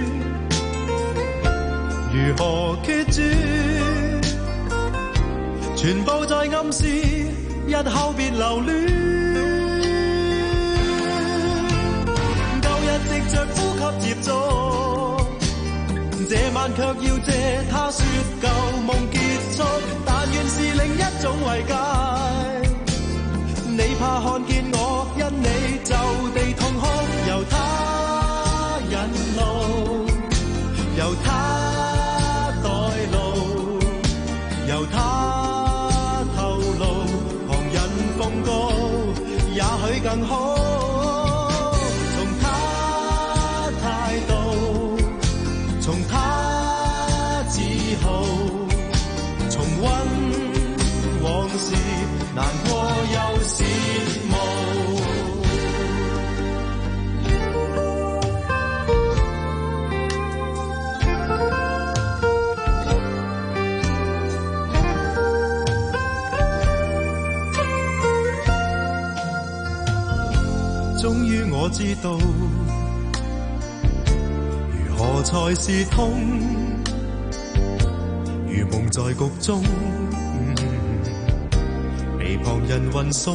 如何決絕，全部在暗示日後別留戀。藉着呼吸接觸，這晚卻要借他說舊夢結束。但願是另一種慰藉，你怕看見我因你就地痛哭，由他引路，由他帶路，由他透露，旁人奉告，也許更好。難過又羨慕，終於我知道，如何才是痛，如夢在局中。被旁人運送，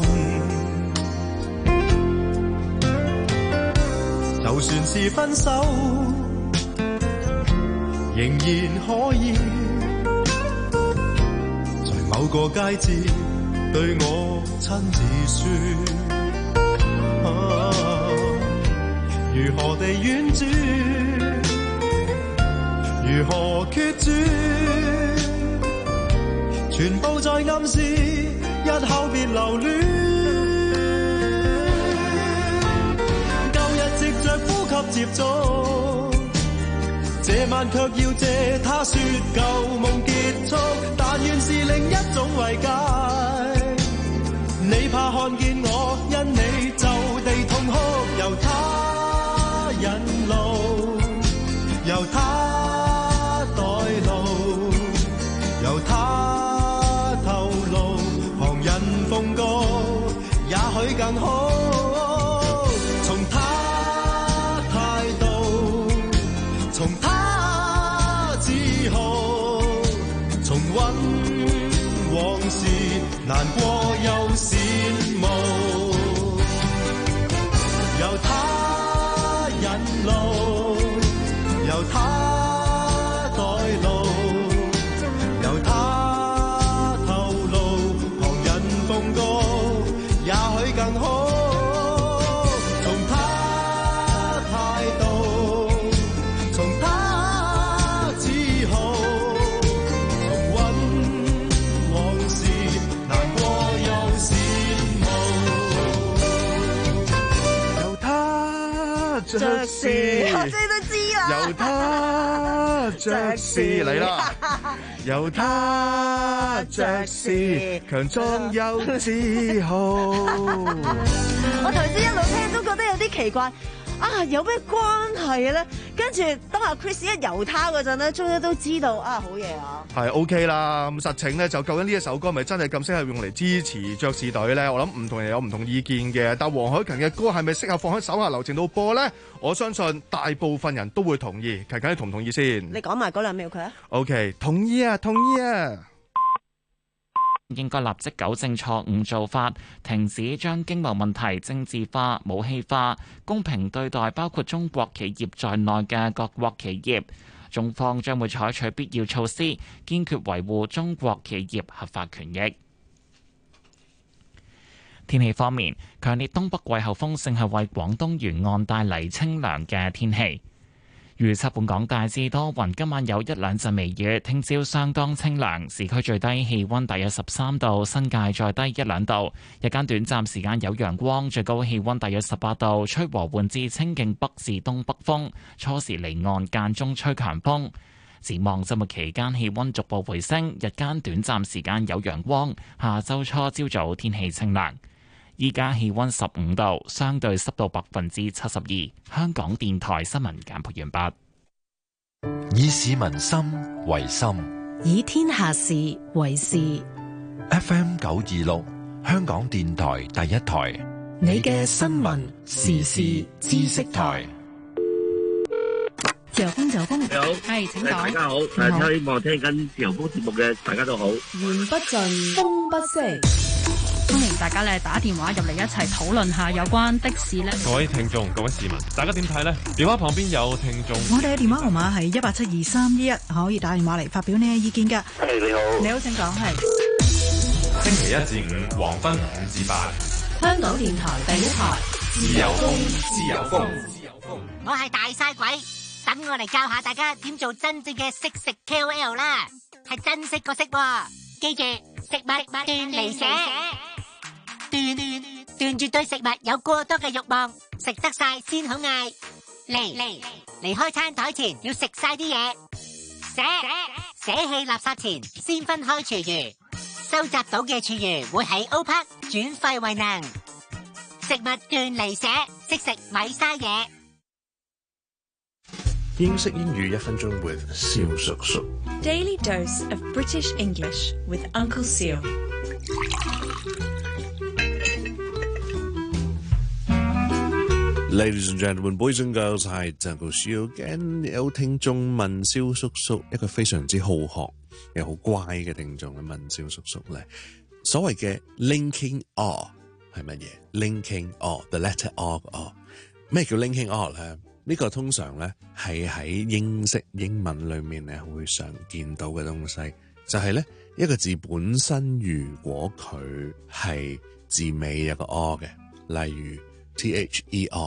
就算是分手，仍然可以在某個佳節對我親自說，啊，如何地婉轉，如何決絕，全部在暗示日後別留戀，舊日藉着呼吸接觸，這晚卻要借他說舊夢結束。但願是另一種慰藉，你怕看見我因你就地痛哭，由他引路，由他帶路，由他奉告，也許更好。從他態度，從他自豪，重溫往事，難過又羨慕。由他引路，由他帶路，由他也許更好，從他態度，從他自豪，重溫往事，難過又羨慕。由他着事， 我最都知啦。 由他着事嚟啦。由他着事，強壯又自豪。 我頭先一路聽都覺得有啲奇怪，啊，有咩關係咧？跟住當阿 Chris 一由他嗰陣咧，終於都知道啊，好嘢啊！ 係 OK 啦，咁實情咧就究竟呢一首歌咪真係咁適合用嚟支持爵士隊咧？我諗唔同人有唔同意見嘅，但黃凱芹嘅歌係咪適合放喺手下留情度播咧？我相信大部分人都會同意。芹芹你同唔同意先？ 你講埋嗰兩秒佢啊 ？OK， 同意啊，同意啊！ 應該立即糾正錯誤做法，停止將經貿問題政治化、武器化，公平對待包括中國企業在內嘅各國企業。中方將會採取必要措施，堅決維護中國企業合法權益。天氣方面，強烈東北季候風正係為廣東沿岸帶嚟清涼嘅天氣。 預測本港大致多雲，今晚有一兩陣微雨，聽朝相當清涼，市區最低氣溫大約十三度，新界再低一兩度。日間短暫時間有陽光，最高氣溫大約十八度，吹和緩至清勁北至東北風，初時離岸間中吹強風。展望週末期間氣溫逐步回升，日間短暫時間有陽光，下週初朝早天氣清涼。依家氣溫十五度，相對濕度百分之七十二。香港電台新聞簡報完畢。 以市民心為心， 以天下事為事。 F M 九二六，香港電台第一台， 你嘅新聞時事知識台。 自由風，自由風， 你好， 係請講。 大家好，誒，希望聽緊自由風節目嘅大家都好。 言不盡，風不息。 歡迎大家咧打電話入嚟一齊討論下有關的士咧。 各位聽眾、各位市民，大家點睇呢？電話旁邊有聽眾。 我哋嘅電話號碼係一八七二三一一，可以打電話嚟發表你嘅意見㗎。 係你好， 你好，請講。係星期一至五黃昏五至八， 香港電台第一台， 自由風，自由風，自由風。 我係大晒鬼，等我嚟教下大家點做真正嘅識食 K O L 啦，係珍惜個識喎。記住，食物斷離捨。斷斷絕對食物有過多嘅慾望，食得晒先好嗌。離離離開餐台前要食晒啲嘢。捨捨棄垃圾前先分開廚餘，收集到嘅廚餘會喺 O P A C 轉廢為能。食物斷離捨，識食咪嘥嘢。 英式英語一分鐘 with 蕭叔叔。 Daily dose of British English with Uncle Seal。 Ladies and gentlemen, boys and girls, hi, Uncle Seal again。有聽眾問蕭叔叔，一個非常之好學又好乖嘅聽眾，問蕭叔叔咧，所謂嘅 linking R 係乜嘢 ？linking R，the letter R 嘅 R，咩叫 linking R 咧？呢個通常咧係喺英式英文裏面咧會常見到嘅東西，就係咧一個字本身如果佢係字尾有個 R 嘅，例如 T H E R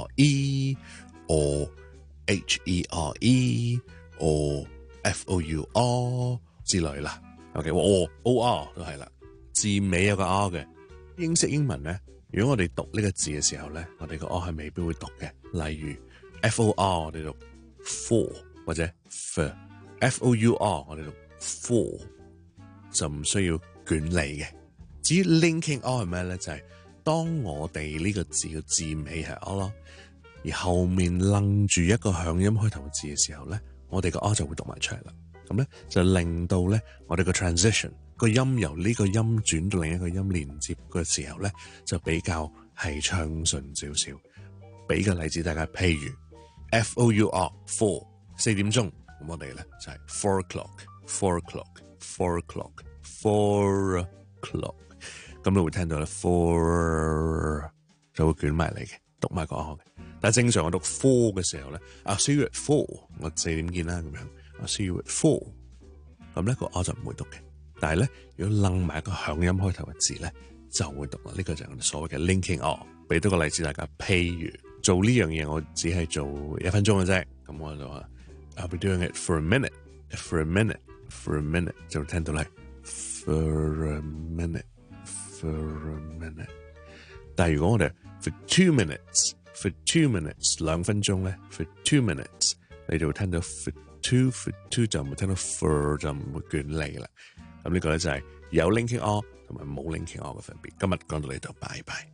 E，or H E R E，or F O U R 之類啦。OK，or O R 都係啦，字尾有個 R 嘅。英式英文咧，如果我哋讀呢個字嘅時候咧，我哋個 R 係未必會讀嘅，例如。F O R 我哋讀 for 或者 f，F O U R 我哋讀 for 就唔需要捲脷嘅。至於 linking R 係咩咧？就係、是、當我哋呢個字嘅字尾係 R 咯，而後面楞住一個響音開頭嘅字嘅時候咧，我哋個 R 就會讀埋出嚟啦。咁咧就令到咧我哋個 transition 個音由呢個音轉到另一個音連接嘅時候咧，就比較係暢順少少。俾個例子大家，譬如F O U R four 四點鐘，咁我哋咧就係、是、four o'clock，four o'clock，four o'clock，four o'clock， 咁你會聽到咧 four 就會捲埋嚟嘅，讀埋個 R 嘅。但係正常我讀 four 嘅時候咧，I'll see you at four， 我四點見啦咁樣 ，I'll see you at four， 咁咧個 R 就唔會讀嘅。但係咧，如果楞埋一個響音開頭嘅字咧，就會讀啦。呢、這個就係我哋所謂嘅 linking R。俾多個例子大家，譬如。做呢樣嘢我只係做一分鐘嘅啫，咁我就話 I'll be doing it for a minute, for a minute, for a minute， 就聽到咧 for a minute, for a minute。但係如果我哋 for two minutes, for two minutes 兩分鐘咧 for two minutes， 你就會聽到 for two, for two 就唔會聽到 for 就唔會捲脷啦。咁呢個咧就係有 linking R 同埋冇 linking R 嘅分別。今日講到呢度，拜拜。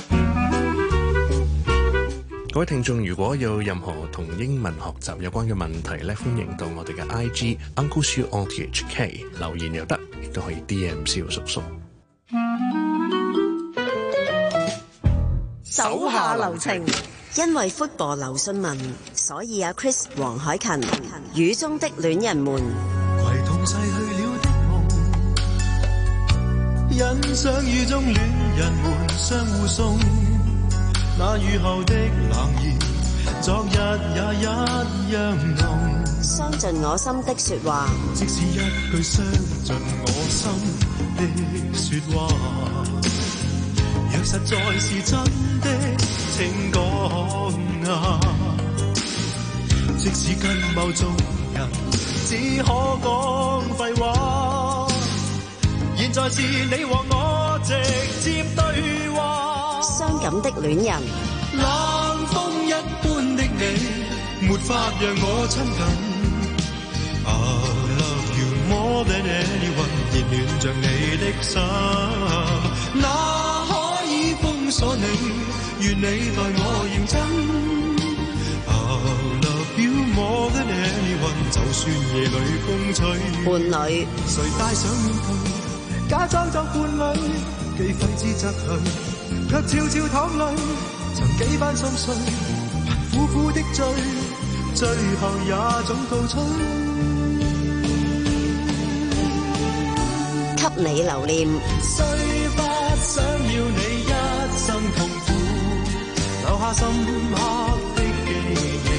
各位聽眾，如果有任何同英文學習有關嘅問題咧，歡迎到我哋嘅 I G Uncle Siu R T H K 留言又得，亦都可以 D M 蕭叔叔。 手下留情， 因為 football 留訊文，所以阿 Chris 黃凱芹雨中的戀人們， 攜同逝去了的夢，欣賞雨中戀人們相互送。那雨後的冷言，昨日也一樣濃。 傷盡我心的說話， 即是一句傷盡我心的說話。若實在是真的，請講啊！ 即使跟某種人只可講廢話，現在是你和我直接對話。 傷感的戀人， 冷風一般的你，沒法讓我親近。I love you more than anyone， 熱戀着你的心，哪可以封鎖你？願你待我認真。More than anyone， 就算夜裏風吹， 伴侶， 誰戴上面具，假裝作伴侶，既揮之則去，卻悄悄淌淚，曾幾番心碎，苦苦的追，最後也總告吹， 給你留念， 雖不想要你一生痛苦，留下深刻的記憶。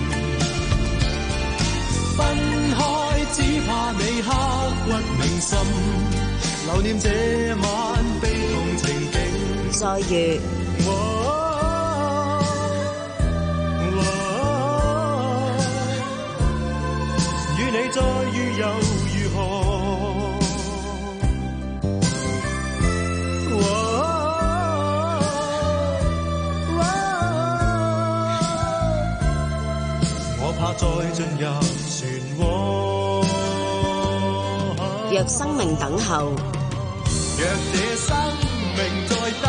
分開只怕你刻骨銘心，留念這晚悲痛情景。 再遇， 與你再遇又如何？我怕再進入漩渦， 若生命等候， 若這生命再等，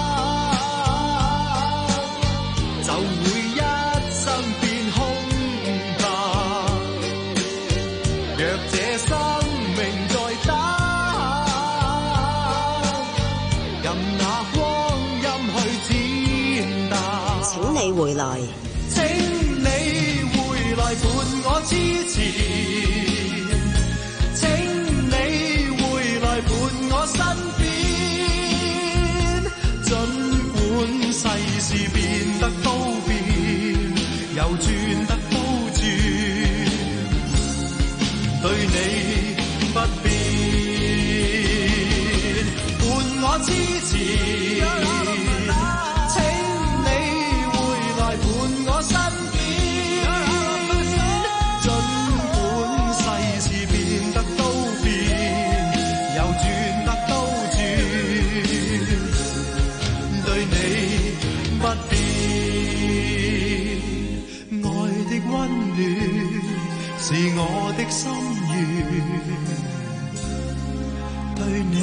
就會一生變空白。若這生命再等，任那光陰去踐踏。 請你回來， 請你回來伴我支持，請你回來伴我身邊。儘管世事變得都變，又轉得都轉，對你不變，伴我支持。請你回來伴我身邊。是我的心願，對你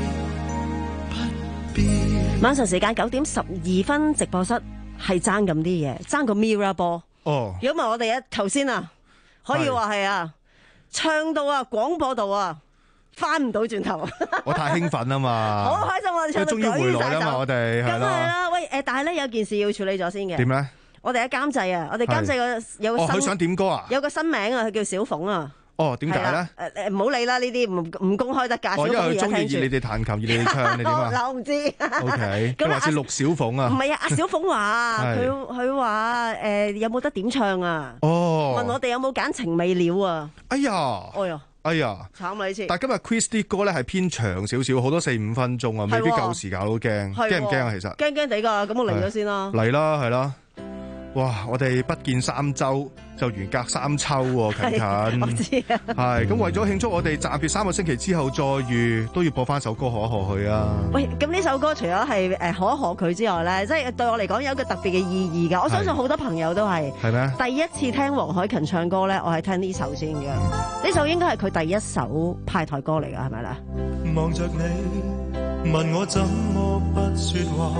不變。 晚上時間九點十二分，直播室係爭咁啲嘢，爭個 Mirror 波。 哦， 如果唔係我哋一頭先啊，可以話係啊，唱到啊，廣播道啊，翻唔到轉頭。 我太興奮啊嘛！ 好開心，我哋唱到終於回來啦嘛，我哋係啦。咁係啦，喂誒，但係咧有件事要處理咗先嘅。 點咧？ 我哋喺監製啊，我哋監製個有個新， 哦，佢想點歌啊？ 有個新名啊，佢叫小鳳啊。 哦，點解咧？ 誒誒，唔好理啦，呢啲唔唔公開得㗎。 哦，因為佢中意你哋彈琴，要你哋唱，你點啊？ 嗱，我唔知。 O K，咁還是陸小鳳啊？ 唔係啊，阿小鳳話佢佢話誒有冇得點唱啊？ 哦， 問我哋有冇揀情未了啊？ 哎呀， 哎呀， 哎呀， 慘啦呢次！ 但係今日 Chris 啲歌咧係偏長少少，好多四五分鐘啊，未必夠時間，都驚，驚唔驚啊？其實驚驚地㗎，咁我嚟咗先啦。 嚟啦，係啦。哇！我哋不見三周就如隔三秋喎，勤勤。 我知啊。 係咁，為咗慶祝我哋暫別三個星期之後再遇，都要播翻首歌賀一賀佢啊！ 喂，咁呢首歌除咗係誒賀一賀佢之外咧，即係對我嚟講有一個特別嘅意義㗎。我相信好多朋友都係。係咩？第一次聽黃凱芹唱歌咧，我係聽呢首先嘅。呢首應該係佢第一首派台歌嚟㗎，係咪咧？ 望着你，問我怎麼不説話，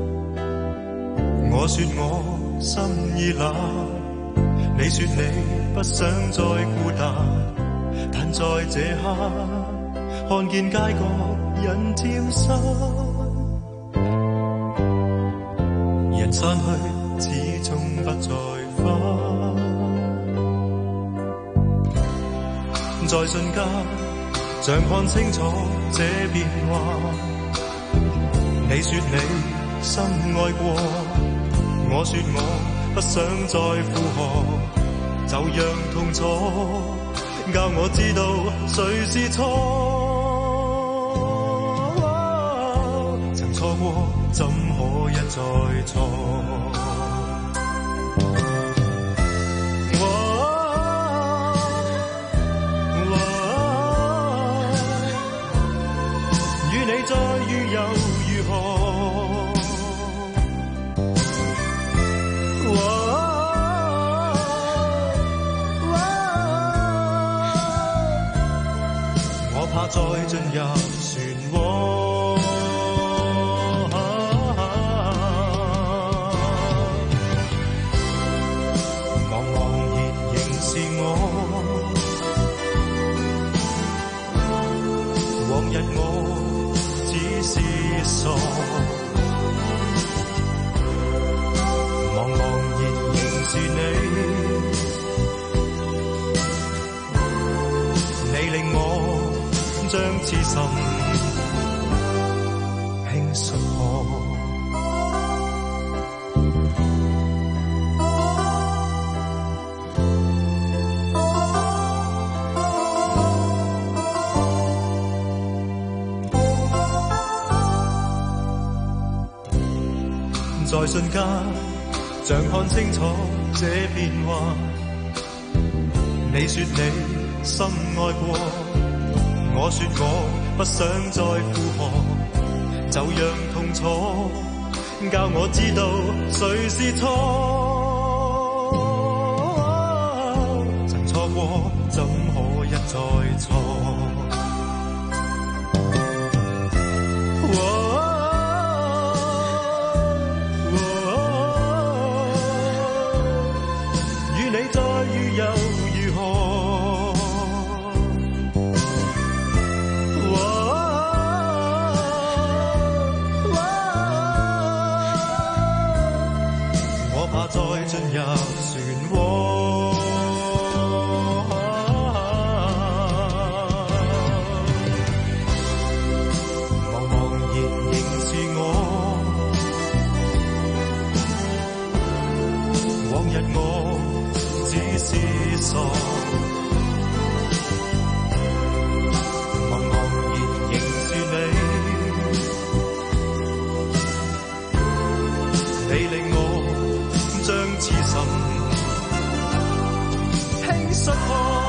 我説我心已冷，你說你不想再孤單，但在這刻看見街角人漸散，人散去始終不再返，在瞬間像看清楚這變幻，你說你深愛過，我說我不想再負荷，就讓痛楚教我知道誰是錯，曾錯過怎可一再錯。 與你再遇又如何？我怕再進入漩渦，茫茫然仍是我，往日我只是傻，茫茫然仍是你，你令我將痴心輕率可。在瞬間，像看清楚這變幻。你說你深愛過，我說我不想再負荷，就讓痛楚教我知道誰是錯。曾錯過，怎可一再錯？又如何？我怕再進入漩渦，茫茫然仍是我，往日我只是傻，茫茫然仍是你，你令我將痴心輕率可。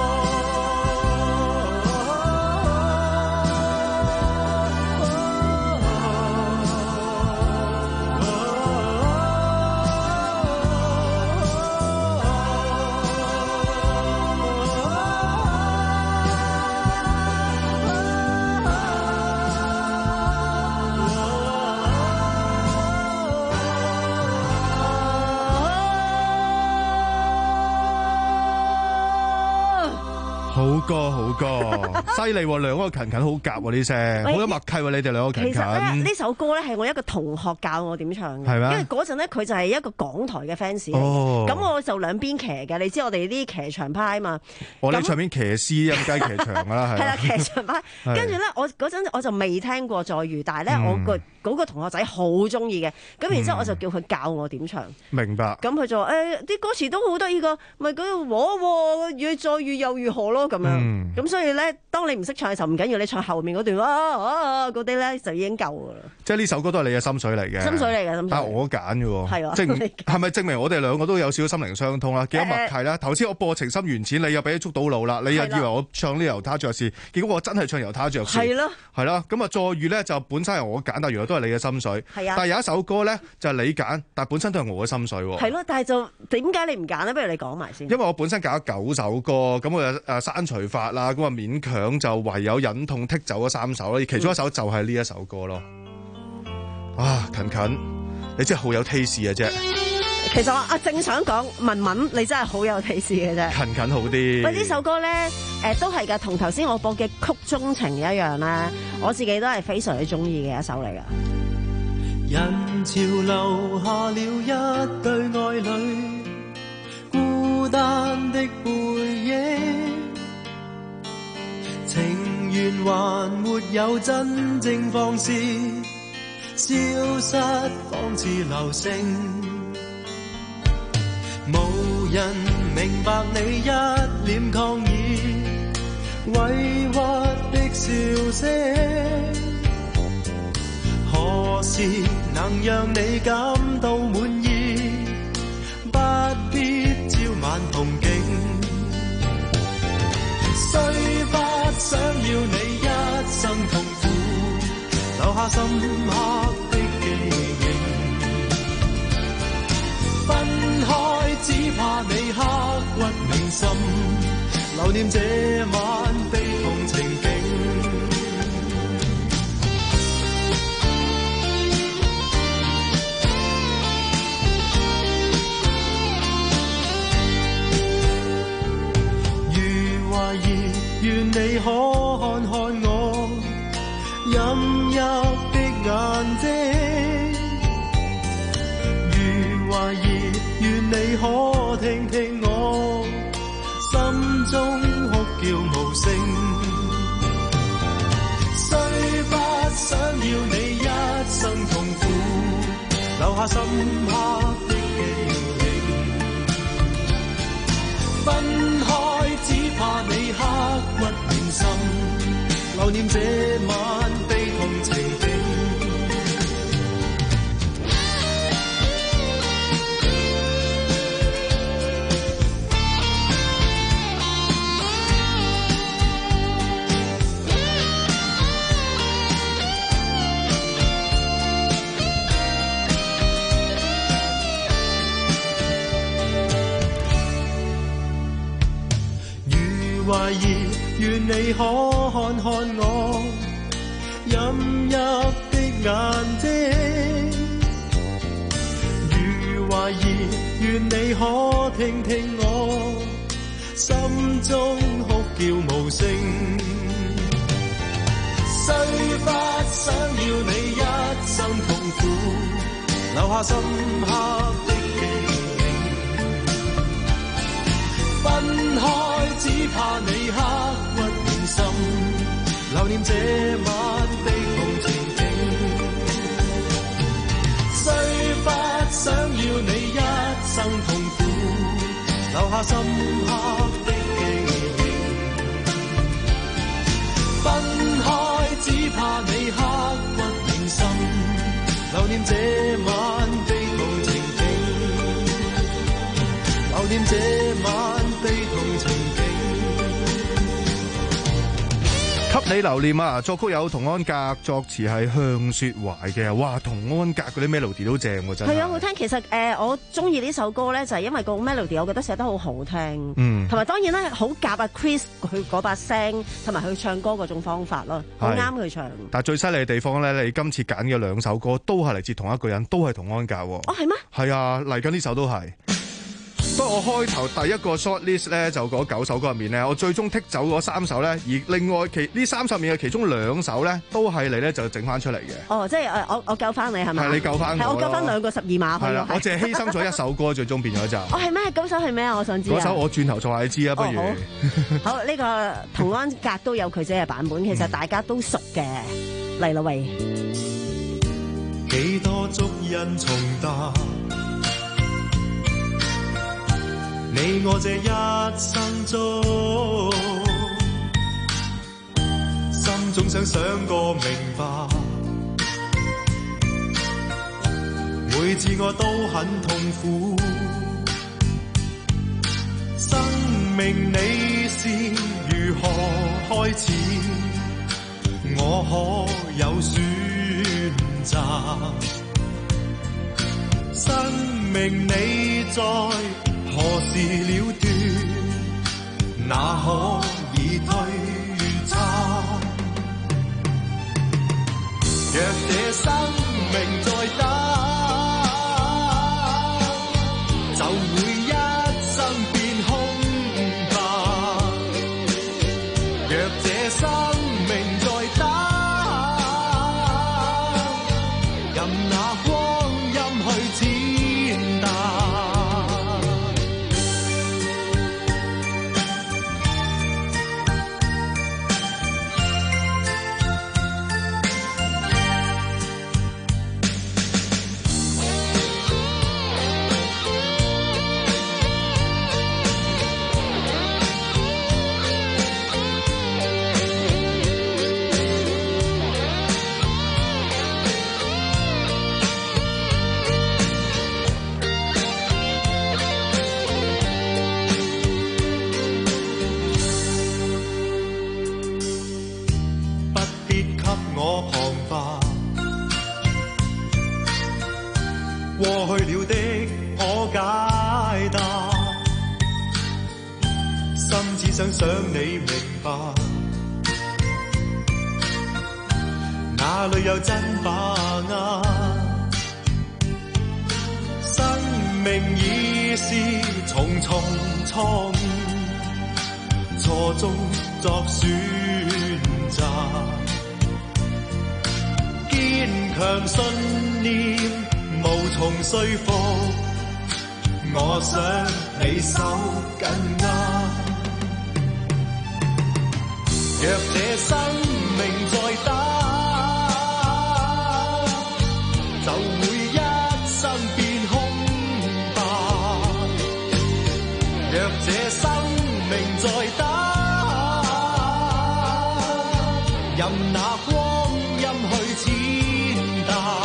好歌好歌，犀利喎！兩個勤勤好夾喎，呢聲好有默契喎！你哋兩個勤勤。 其實咧，呢首歌咧係我一個同學教我點唱嘅， 係咩？ 因為嗰陣咧佢就係一個港台嘅 fans 嚟哦， 咁我就兩邊騎嘅。你知我哋啲騎牆派啊嘛， 我哋上邊騎師陰雞騎牆啦，係。係啦，騎牆派。跟住咧，我嗰陣我就未聽過再遇，但係咧我個嗰個同學仔好中意嘅，咁然之後我就叫佢教我點唱。 明白。 咁佢就話誒啲歌詞都好得意噶，咪嗰個我與再遇又如何咯咁樣。咁所以咧，當你唔識唱嘅時候唔緊要，你唱後面嗰段啊啊嗰啲咧就已經夠噶啦。 即係呢首歌都係你嘅心水嚟嘅， 心水嚟嘅，心水。 但係我揀嘅喎， 係啊， 證係咪證明我哋兩個都有少少心靈相通啦？幾多默契啦！頭先我播情深緣淺，你又俾你捉到路啦，你又以為我唱呢猶他爵士，結果我真係唱猶他爵士。 係咯， 係啦。咁啊，再遇咧就本身係我揀，但原來都係你嘅心水。 係啊。 但係有一首歌咧就係你揀，但係本身都係我嘅心水喎。 係咯，但係就點解你唔揀咧？不如你講埋先。 因為我本身揀咗九首歌，咁我誒刪除法啦，咁啊勉強就唯有忍痛剔走咗三首啦，而其中一首就係呢一首歌咯。啊，勤勤，你真係好有 taste 嘅啫。 其實我啊正想講文文，你真係好有 taste 嘅啫。 勤勤好啲。喂， 呢首歌咧，誒都係噶，同頭先我播嘅曲中情一樣啦。我自己都係非常之中意嘅一首嚟噶。 人潮留下了一對愛侶，孤單的背影，情緣還沒有真正放肆，消失仿似流星，無人明白你一臉抗議，委屈的笑聲，何時能讓你感到滿意？不必朝晚同景，雖不想要你一生痛苦， 下深刻的記憶。分開只怕你刻骨銘心，留念這晚悲痛情景。如懷疑，願你可看看我陰鬱的眼睛。如懷疑，願你可聽聽我心中哭叫無聲。雖不想要你一生痛苦，留下深刻的記憶。分開只怕你刻骨銘心，留念這晚悲痛情景。懷疑，願你可看看我陰鬱的眼睛。如懷疑，願你可聽聽我心中哭叫無聲。雖不想要你一生痛苦，留下深刻的記憶。分開只怕你刻骨銘心，留念這晚悲痛情景。雖不想要你一生痛苦，留下深刻的記憶。分開只怕你刻骨銘心，留念這晚悲痛情景。留念這晚悲痛情景。 給你留念啊！作曲有童安格，作詞係向雪懷嘅。哇，童安格嗰啲 melody 都正喎，真係。 係啊，好聽。其實誒、呃，我中意呢首歌咧，就係因為個 melody，我覺得寫得好好聽。 嗯。同埋當然咧，好夾啊 Chris 佢嗰把聲，同埋佢唱歌嗰種方法咯，好啱佢唱。 但係最犀利嘅地方咧，你今次揀嘅兩首歌都係嚟自同一個人，都係童安格。哦， 係咩？ 係啊，嚟緊呢首都係。不過我開頭第一個 short list 咧，就嗰九首歌入面咧，我最終剔走嗰三首咧，而另外其呢三首面嘅其中兩首咧，都係你咧就整翻出嚟嘅。 哦，即係誒，我我救翻你係咪？ 係你救翻我。 係我救翻兩個十二碼去。係啦， 我淨係犧牲咗一首歌，最終變咗就。 哦，係咩？九首係咩啊？我想知。 嗰首我轉頭再話你知啊，不如。 哦、好，好呢、呢個童安格都有佢自己嘅版本，其實大家都熟嘅。嚟啦喂！ 幾多足印重疊，你我這一生中，心中想想個明白，每次我都很痛苦，生命你是如何開始，我可有選擇，生命你在何時了斷，那可以推測，若這生命再等，就會一生變空白，若這生命再等，任那光陰去踐踏。 想想你明白，哪裏有真把握？生命已是重重錯誤，錯綜作選擇，堅強信念無從說服，我想你手緊握。若這生命再打，就會一生變空白。若這生命再打，任那光陰去踐踏。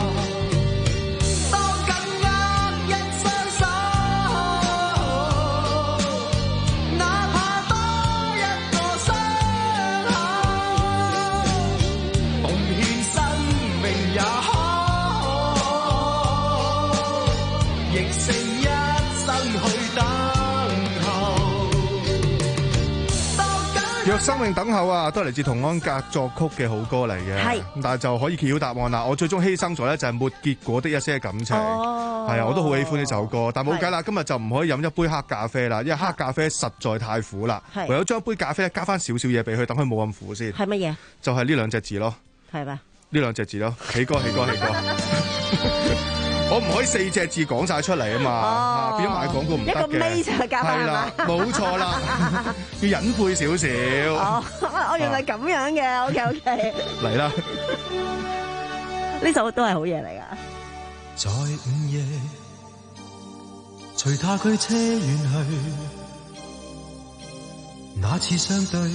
若生命等候啊，都係嚟自童安格作曲嘅好歌嚟嘅。係，但係就可以揭曉答案啦。我最終犧牲咗咧，就係沒結果的一些感情。哦，係啊，我都好喜歡呢首歌，但係冇計啦，今日就唔可以飲一杯黑咖啡啦，因為黑咖啡實在太苦啦。唯有將一杯咖啡加翻少少嘢俾佢，等佢冇咁苦先。係乜嘢？就係呢兩隻字咯。係咪？呢兩隻字咯，起歌起歌起歌。我唔可以四隻字講晒出嚟啊嘛，哦、變咗賣廣告唔得嘅。一個尾就加翻係嘛？冇錯啦，要隱晦少少。哦，我原來咁樣嘅，OK OK。嚟啦，呢首都係好嘢嚟噶。 在午夜，隨他驅車遠去，那次相對，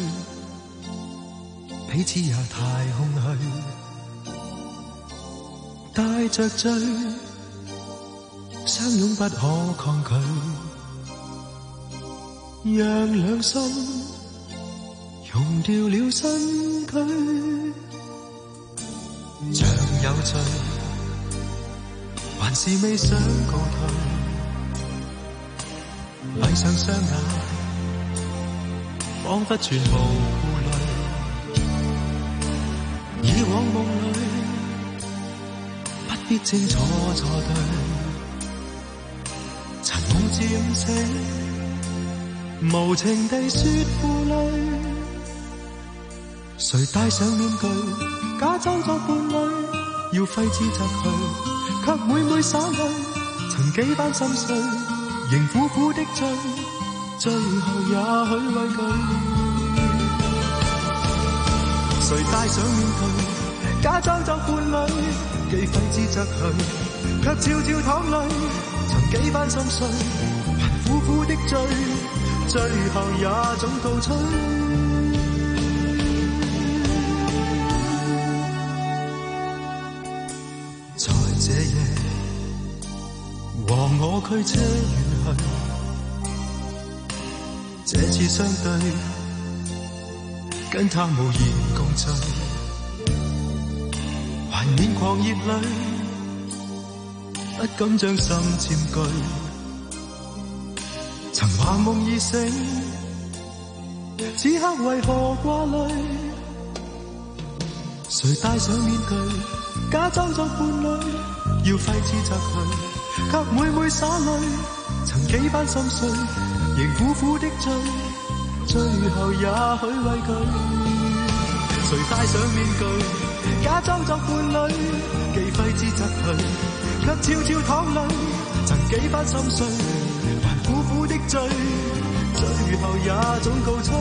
彼此也太空虛，帶着醉。相擁不可抗拒，讓兩心融掉了身軀，像有罪，還是未想告退，閉上雙眼，彷彿全無顧慮，以往夢裏不必清楚錯對。塵夢漸醒，無情地說負累，誰戴上面具，假裝作伴侶，要揮之則去，卻每每灑淚，曾幾番心碎，仍苦苦的追，最後也許畏懼。誰戴上面具，假裝作伴侶，既揮之則去，卻悄悄淌淚。曾幾番心碎，還苦苦的追，最後也總告吹。在這夜，和我驅車遠去，這次相對，跟他無言共醉，還面狂熱淚。不敢將心佔據，曾話夢已醒，此刻為何掛慮？誰戴上面具，假裝作伴侶，要揮之則去，卻每每灑淚，曾幾番心碎，仍苦苦的追，最後也許畏懼。誰戴上面具，假裝作伴侶，既揮之則去，卻悄悄淌淚，曾幾番心碎，還苦苦的追，最後也總告吹。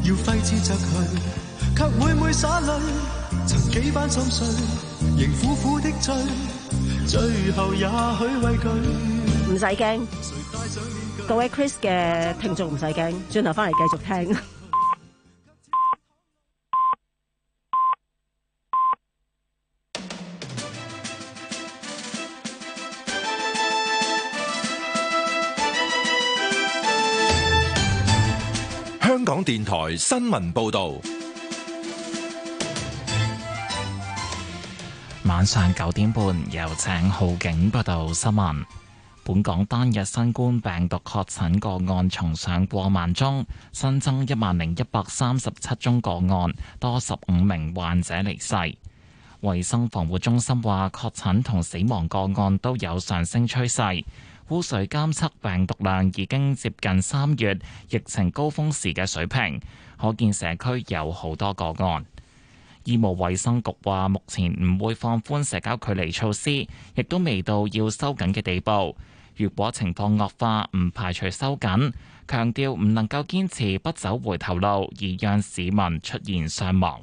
要揮之則去，卻每每灑淚。曾幾番心碎，仍苦苦的追，最後也許畏懼。 唔使驚，各位 Chris 嘅聽眾唔使驚，轉頭翻嚟繼續聽。 香港電台新聞報道。 晚上九點半，由請浩景報道新聞。本港單日新冠病毒確診個案重上過萬宗，新增一萬零一百三十七宗個案，多十五名患者離世。衛生防護中心話，確診同死亡個案都有上升趨勢。污水監測病毒量已經接近三月疫情高峰時嘅水平，可見社區有好多個案。醫務衛生局話，目前唔會放寬社交距離措施，亦都未到要收緊嘅地步。如果情況惡化，唔排除收緊，強調唔能夠堅持不走回頭路，而讓市民出現傷亡。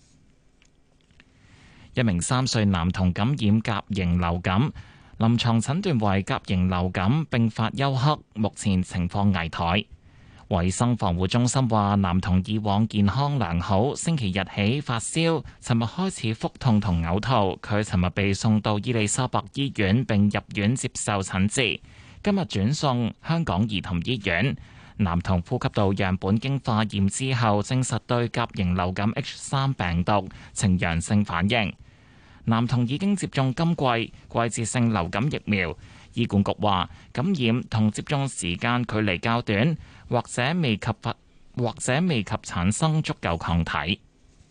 一名三歲男童感染甲型流感，臨床診斷為甲型流感並發休克，目前情況危殆。衛生防護中心話，男童以往健康良好，星期日起發燒，尋日開始腹痛同嘔吐。佢尋日被送到伊利沙伯醫院並入院接受診治，今日轉送香港兒童醫院。男童呼吸道樣本經化驗之後，證實對甲型流感 H 三 病毒呈陽性反應。男童已經接種今季季節性流感疫苗。醫管局話，感染同接種時間距離較短，或者未及發，或者未及產生足夠抗體。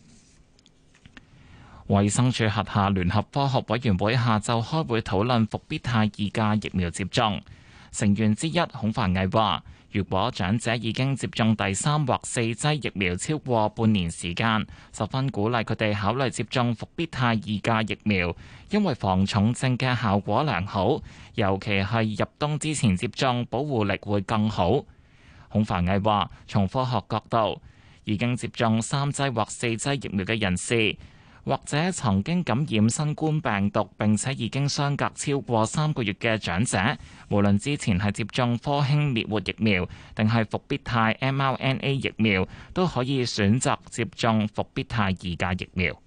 衛生署轄下聯合科學委員會下晝開會討論復必泰二價疫苗接種。成員之一孔繁毅話，如果長者已經接種第三或四劑疫苗超過半年時間，十分鼓勵佢哋考慮接種復必泰二價疫苗，因為防重症嘅效果良好，尤其係入冬之前接種，保護力會更好。孔繁毅話，從科學角度，已經接種三劑或四劑疫苗嘅人士，或者曾經感染新冠病毒並且已經相隔超過三個月嘅長者，無論之前係接種科興滅活疫苗定係復必泰 M R N A 疫苗，都可以選擇接種復必泰二價疫苗。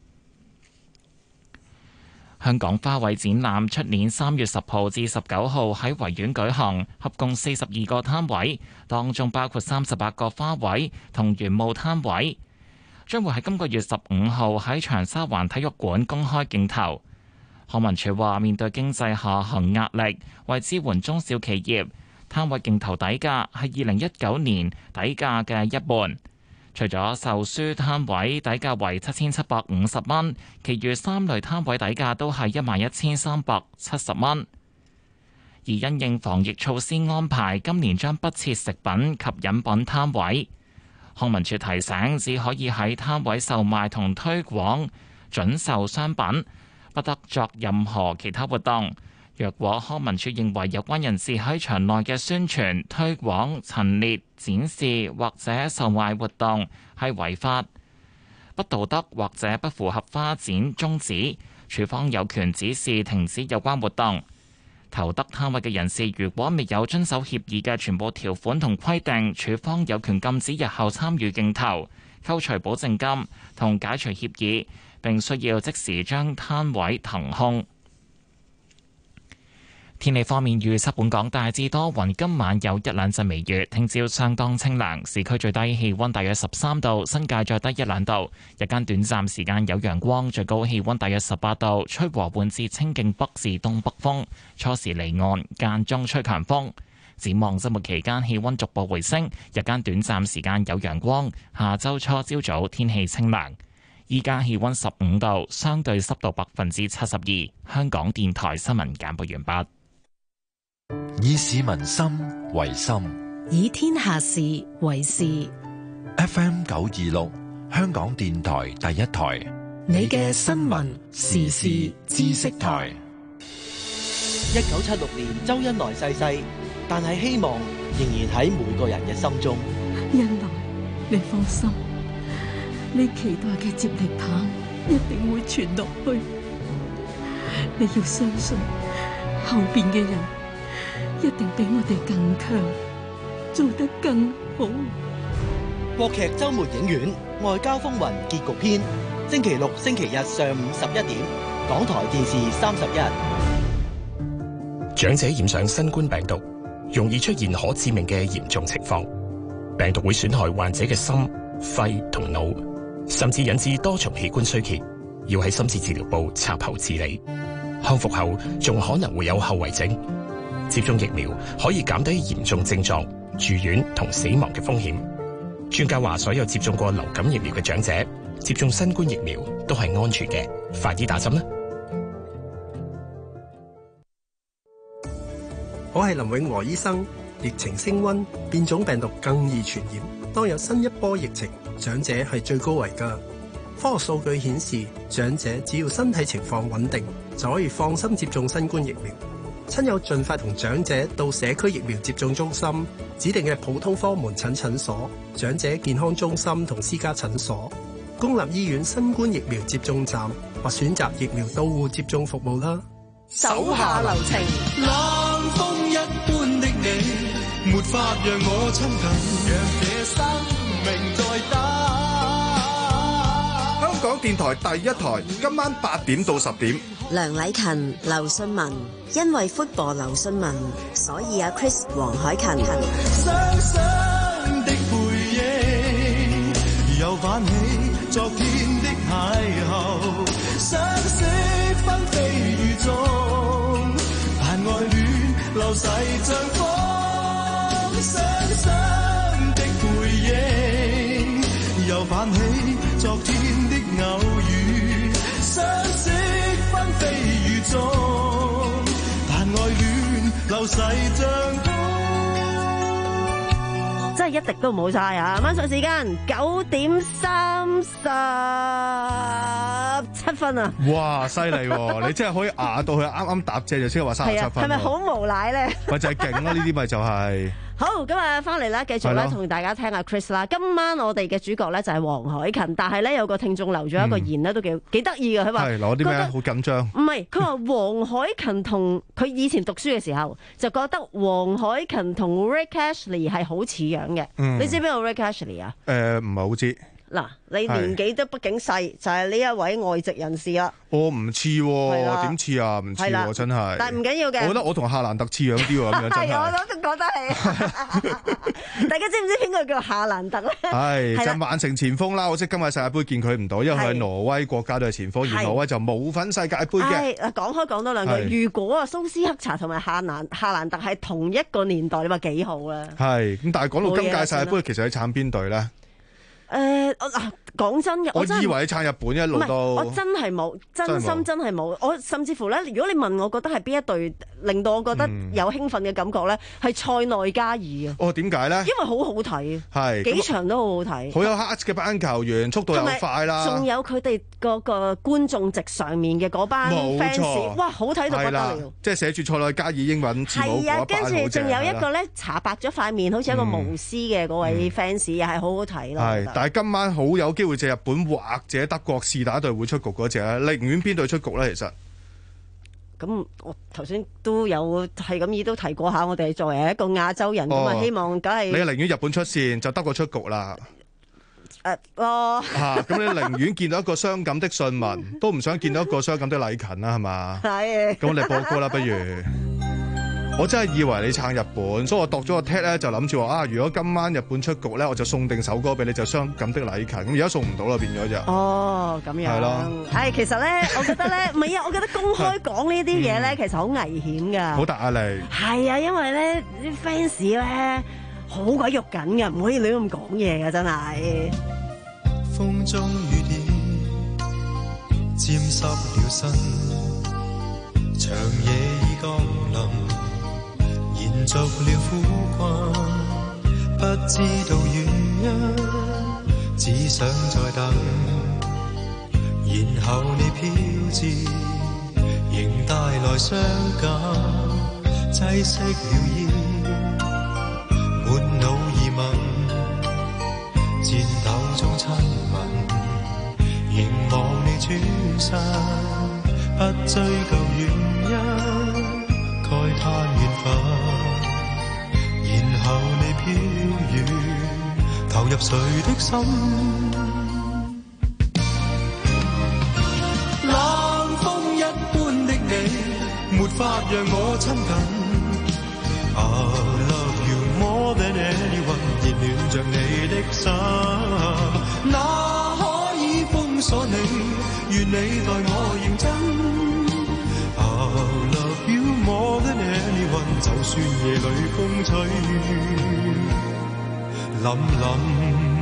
香港花卉展覽出年三月十號至十九號喺維園舉行，合共四十二個攤位，當中包括三十八個花卉同原木攤位，將會喺今個月十五號喺長沙灣體育館公開競投。康文署話，面對經濟下行壓力，為支援中小企業，攤位競投底價係二零一九年底價嘅一半。除咗售書攤位底價為七千七百五十蚊，其餘三類攤位底價都係一萬一千三百七十蚊。而因應防疫措施安排，今年將不設食品及飲品攤位。康文署提醒，只可以喺攤位售賣同推廣準售商品，不得作任何其他活動。若果康文署認為有關人士喺場內嘅宣傳、推廣、陳列、展示或者售賣活動係違法、不道德或者不符合花展宗旨，署方有權指示停止有關活動。投得攤位嘅人士如果未有遵守協議嘅全部條款同規定，署方有權禁止日後參與競投、扣除保證金同解除協議，並需要即時將攤位騰空。天氣方面預測，本港大致多雲，今晚有一兩陣微雨，聽朝相當清涼，市區最低氣溫大約十三度，新界再低一兩度。日間短暫時間有陽光，最高氣溫大約十八度，吹和緩至清勁北至東北風，初時離岸，間中吹強風。展望周末期間氣溫逐步回升，日間短暫時間有陽光。下周初朝早天氣清涼。依家氣溫十五度，相對濕度百分之七十二。香港電台新聞簡報完畢。 以市民心為心， 以天下事為事。 F M 九二六，香港電台第一台， 你嘅新聞時事知識台。 一九七六年，周恩來逝世，但係希望仍然喺每個人嘅心中。 恩來，你放心， 你期待嘅接力棒一定會傳落去。你要相信後邊嘅人一定比我哋更強，做得更好。 國劇周末影院《外交風雲》結局篇，星期六、星期日上午十一點，港台電視三十一。 長者染上新冠病毒，容易出現可致命嘅嚴重情況。病毒會損害患者嘅心、肺同腦，甚至引致多重器官衰竭，要喺深切治療部插喉治理。康復後仲可能會有後遺症。接種疫苗可以減低嚴重症狀、住院同死亡嘅風險。專家話，所有接種過流感疫苗嘅長者接種新冠疫苗都係安全嘅，快啲打針啦！ 我係林永和醫生。疫情升溫，變種病毒更易傳染。當有新一波疫情，長者係最高危㗎。科學數據顯示，長者只要身體情況穩定，就可以放心接種新冠疫苗。親友盡快同長者到社區疫苗接種中心、指定嘅普通科門診診所、長者健康中心同私家診所、公立醫院新冠疫苗接種站或選擇疫苗到戶接種服務啦。 手下留情， 冷風一般的你，沒法讓我親近，讓這生命再打。 香港電台第一台，今晚八點到十點。 梁禮勤、劉信文，因為 football 劉信文，所以阿 Chris 黃凱芹。 雙雙的背影，又泛起昨天的邂逅，相識紛飛雨中，但愛戀流逝像風。雙雙的背影，又泛起昨天的偶遇，相識紛飛雨中，但愛戀流逝像風。 真係一滴都唔好嘥啊！晚上時間九點三十七分啊！ 哇，犀利喎！你真係可以壓到佢啱啱答正就先話三十七分。 係咪好無賴咧？ 咪就係勁咯！呢啲咪就係、是。 好，今日翻嚟啦，繼續咧同大家聽下 Chris 啦。今晚我哋嘅主角咧就係黃凱芹，但係咧有個聽眾留咗一個言咧，都幾幾得意嘅。佢話係攞啲咩？好緊張。唔係，佢話黃凱芹同佢以前讀書嘅時候就覺得黃凱芹同 Rick Ashley 係好似樣嘅。嗯、你知邊個 Rick Ashley 啊？誒、 呃，唔係好知。 嗱，你年紀都畢竟細，就係呢一位外籍人士啦。 我唔似喎，點似啊？唔似喎，真係。 但係唔緊要嘅。 我覺得我同夏蘭特似樣啲喎，咁樣真係。 係，我都覺得係。大家知唔知邊個叫夏蘭特咧？ 係就曼城前鋒啦，我即今日世界盃見佢唔到，因為佢係挪威國家隊前鋒，而挪威就冇份世界盃嘅。 係，講開講多兩句。如果啊蘇斯克查同埋夏蘭夏蘭特係同一個年代，你話幾好啊？ 係咁，但係講到今屆世界盃，其實你撐邊隊咧？ 誒，我嗱講真嘅， 我以為你撐日本一路都， 我真係冇，真心真係冇。我甚至乎咧，如果你問我覺得係邊一隊令到我覺得有興奮嘅感覺咧，係塞內加爾啊。 哦，點解咧？因為好好睇， 係幾場都好好睇， 好有黑嘅班球員，速度又快啦。 仲有佢哋嗰個觀眾席上面嘅嗰班 fans， 哇，好睇到不得了。 即係寫住塞內加爾英文字母嗰一班好正。係啊，跟住仲有一個咧，搽白咗塊面，好似一個巫師嘅嗰位 fans，又係好好睇咯。係，但係今晚好有機會借日本或者德國是打隊會出局嗰隻咧，寧願邊隊出局咧？其實咁我頭先都有係咁意都提過下，我哋作為一個亞洲人咁啊，希望梗係你寧願日本出線就德國出局啦。 誒，哦嚇，咁你寧願見到一個傷感的信文，都唔想見到一個傷感的禮勤啦，係嘛？ 係。 咁我哋播歌啦，不如。我真係以為你撐日本，所以我度咗個 tag 咧，就諗住話啊，如果今晚日本出局咧，我就送定首歌俾你，就傷感的禮勤。咁而家送唔到啦，變咗就。 哦，咁樣。係咯。係，其實咧，我覺得咧，唔係啊，我覺得公開講呢啲嘢咧，其實好危險㗎。 好大壓力。係啊，因為咧啲 fans 咧好鬼肉緊㗎，唔可以亂咁講嘢㗎，真係。 風中雨點沾濕了身，長夜已降臨。延續了苦困，不知道原因，只想再等。然後你飄至，仍帶來傷感，擠熄了煙，滿腦疑問，箭頭中親吻。 凝望你轉身，不追究原因，慨嘆緣分，然後你飄遠，投入誰的心？冷風一般的你，沒法讓我親近。I love you more than anyone， 熱戀着你的心，哪可以封鎖你？願你待我認真。I love you more than anyone， 就算夜裏風吹凜凜。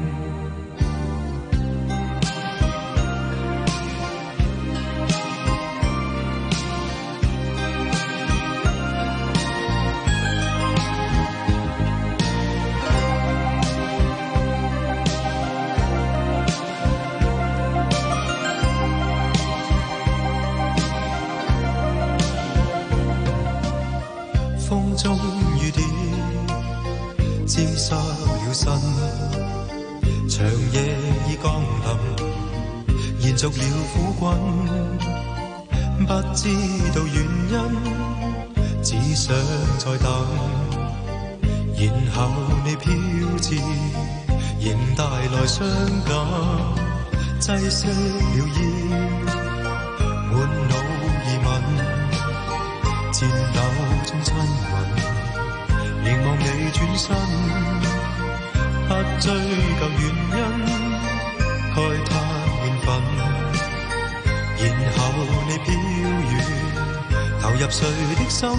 風中雨點沾濕了身，長夜已降臨，延續了苦困，不知道原因，只想再等，然後你飄至，仍帶來傷感，擠熄了煙，滿腦疑問，戰鬥中親吻，凝望你轉身，不追究原因，慨嘆緣分，然後你飄遠，投入誰的心？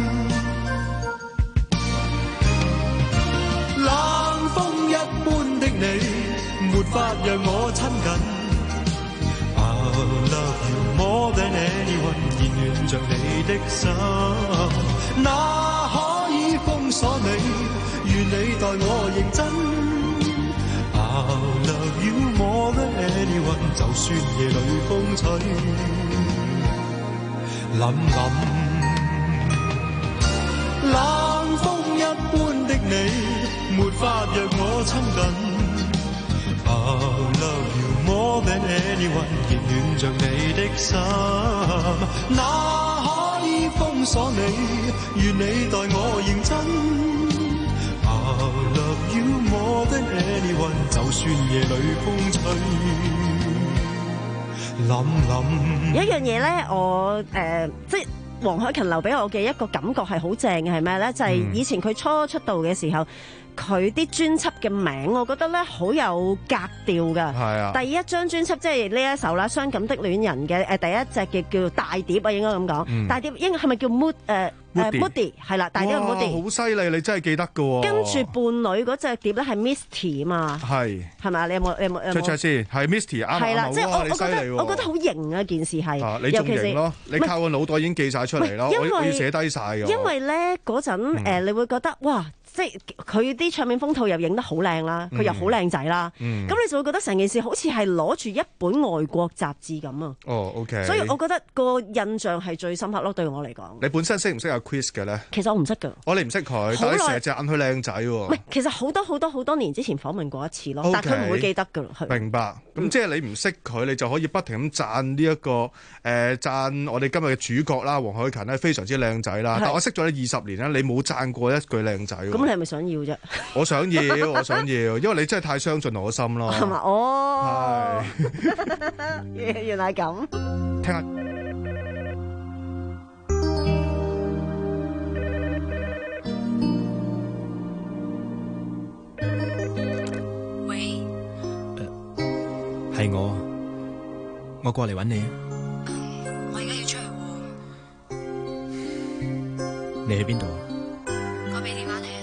冷風一般的你，沒法讓我親近。I love you more than anyone， 熱戀着你的心，哪可以封鎖你？願你待我認真。I love you more than anyone， 就算夜裏風吹凜凜。冷風一般的你，沒法讓我親近。I love you more than anyone， 熱戀着你的心，哪可以封鎖你？願你待我認真。I love you more than anyone， 就算夜裏風吹凜凜。 有一樣嘢咧，我誒、呃、即係黃凱芹留俾我嘅一個感覺係好正嘅係咩咧？就係、是、以前佢初出道嘅時候。佢啲專輯嘅名，我覺得咧好有格調㗎。係啊，第一張專輯即係呢一首啦，《傷感的戀人》嘅誒第一隻叫叫做大碟啊，應該咁講。嗯、大碟應該係咪叫 Mood 誒、呃、誒 Moody 係啦，大碟 Moody。好犀利，你真係記得㗎喎。 跟住伴侶嗰隻碟咧係 Misty 啊嘛。係係咪？你有冇你有冇？出出先係 Misty 啱係啦，即係我我覺得我覺得好型啊件事係、啊。你仲型咯？你靠個腦袋已經記晒出嚟咯，我我要寫低晒㗎。因為咧嗰陣誒，你會覺得哇！即係佢啲唱片封套又影得好靚啦，佢又好靚仔啦，咁、嗯、你就會覺得成件事好似係攞住一本外國雜誌咁啊！哦 ，OK，所以我覺得個印象係最深刻咯，對我嚟講。你本身識唔識阿 Chris 嘅咧？其實我唔識㗎。我哋唔識佢，但係成日隻眼佢靚仔喎。唔係，其實好多好多好多年之前訪問過一次咯，okay, 但係佢唔會記得㗎。明白。咁、嗯、即係你唔識佢，你就可以不停咁讚呢、這、一個誒、呃、讚我哋今日嘅主角啦，黃凱芹咧非常之靚仔啦。但我識咗你二十年啦，你冇讚過一句靚仔。咁你係咪想要啫？我想要，我想要，因為你真係太傷盡我心咯。係嘛？哦，係，原來係咁。聽下。 喂， 係、呃、我，我過嚟搵你啊。 我而家要出去喎。 你喺邊度？ 我俾電話你。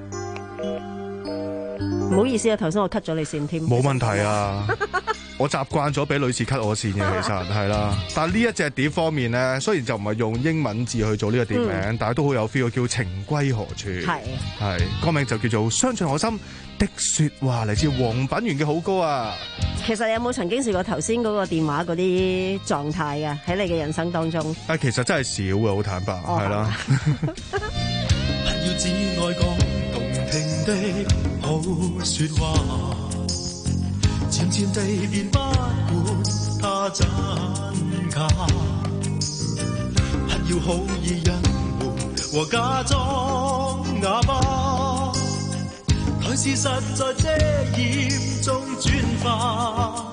唔好意思啊，頭先我 cut 咗你線添。冇問題啊，我習慣咗俾女士 cut 我線嘅，其實係啦。但係呢一隻碟方面咧，雖然就唔係用英文字去做呢個碟名，嗯、但係都好有 feel， 叫情歸何處。係係歌名就叫做相信我心的說話，嚟自黃品源嘅好歌啊。其實你有冇曾經試過頭先嗰個電話嗰啲狀態啊？喺你嘅人生當中？啊，其實真係少嘅，好坦白，係、哦、啦。要只愛講動聽的好說話， 漸漸地便不管他真假，不要好意隱瞞和假裝啞巴，台詞實在遮掩中轉化。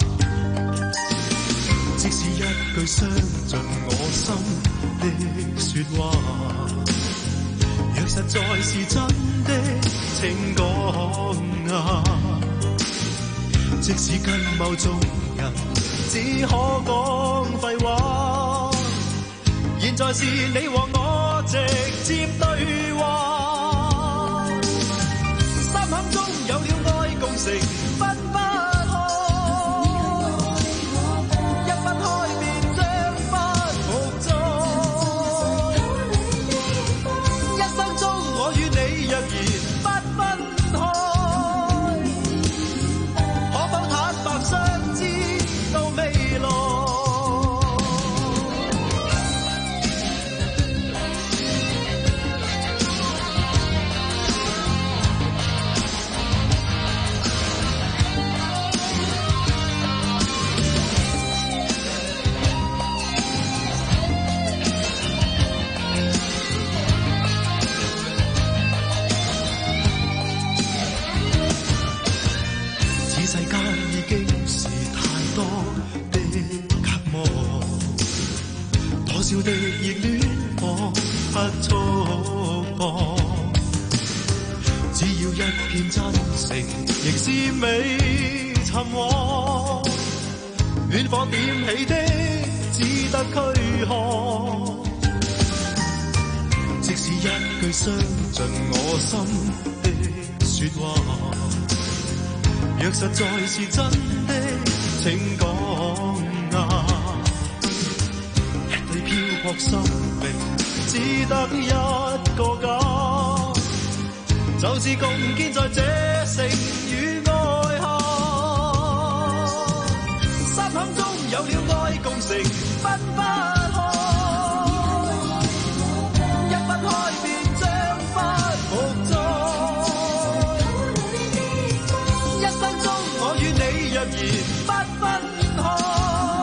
即使一句傷盡我心的說話，若實在是真的請講啊，即使跟某種人只可講廢話，現在是你和我直接對話，心坎中有了愛共乘，分不的熱戀彷彿束縛，只要一片真誠，亦是美尋獲。暖火點起的，只得軀殼。即使一句傷盡我心的説話，若實在是真的，請講啊。撲生命只得一個家，就是共建在這城與愛下，心坎中有了愛共乘，分不開，一分開便將不復再，一生中我與你若然不分開，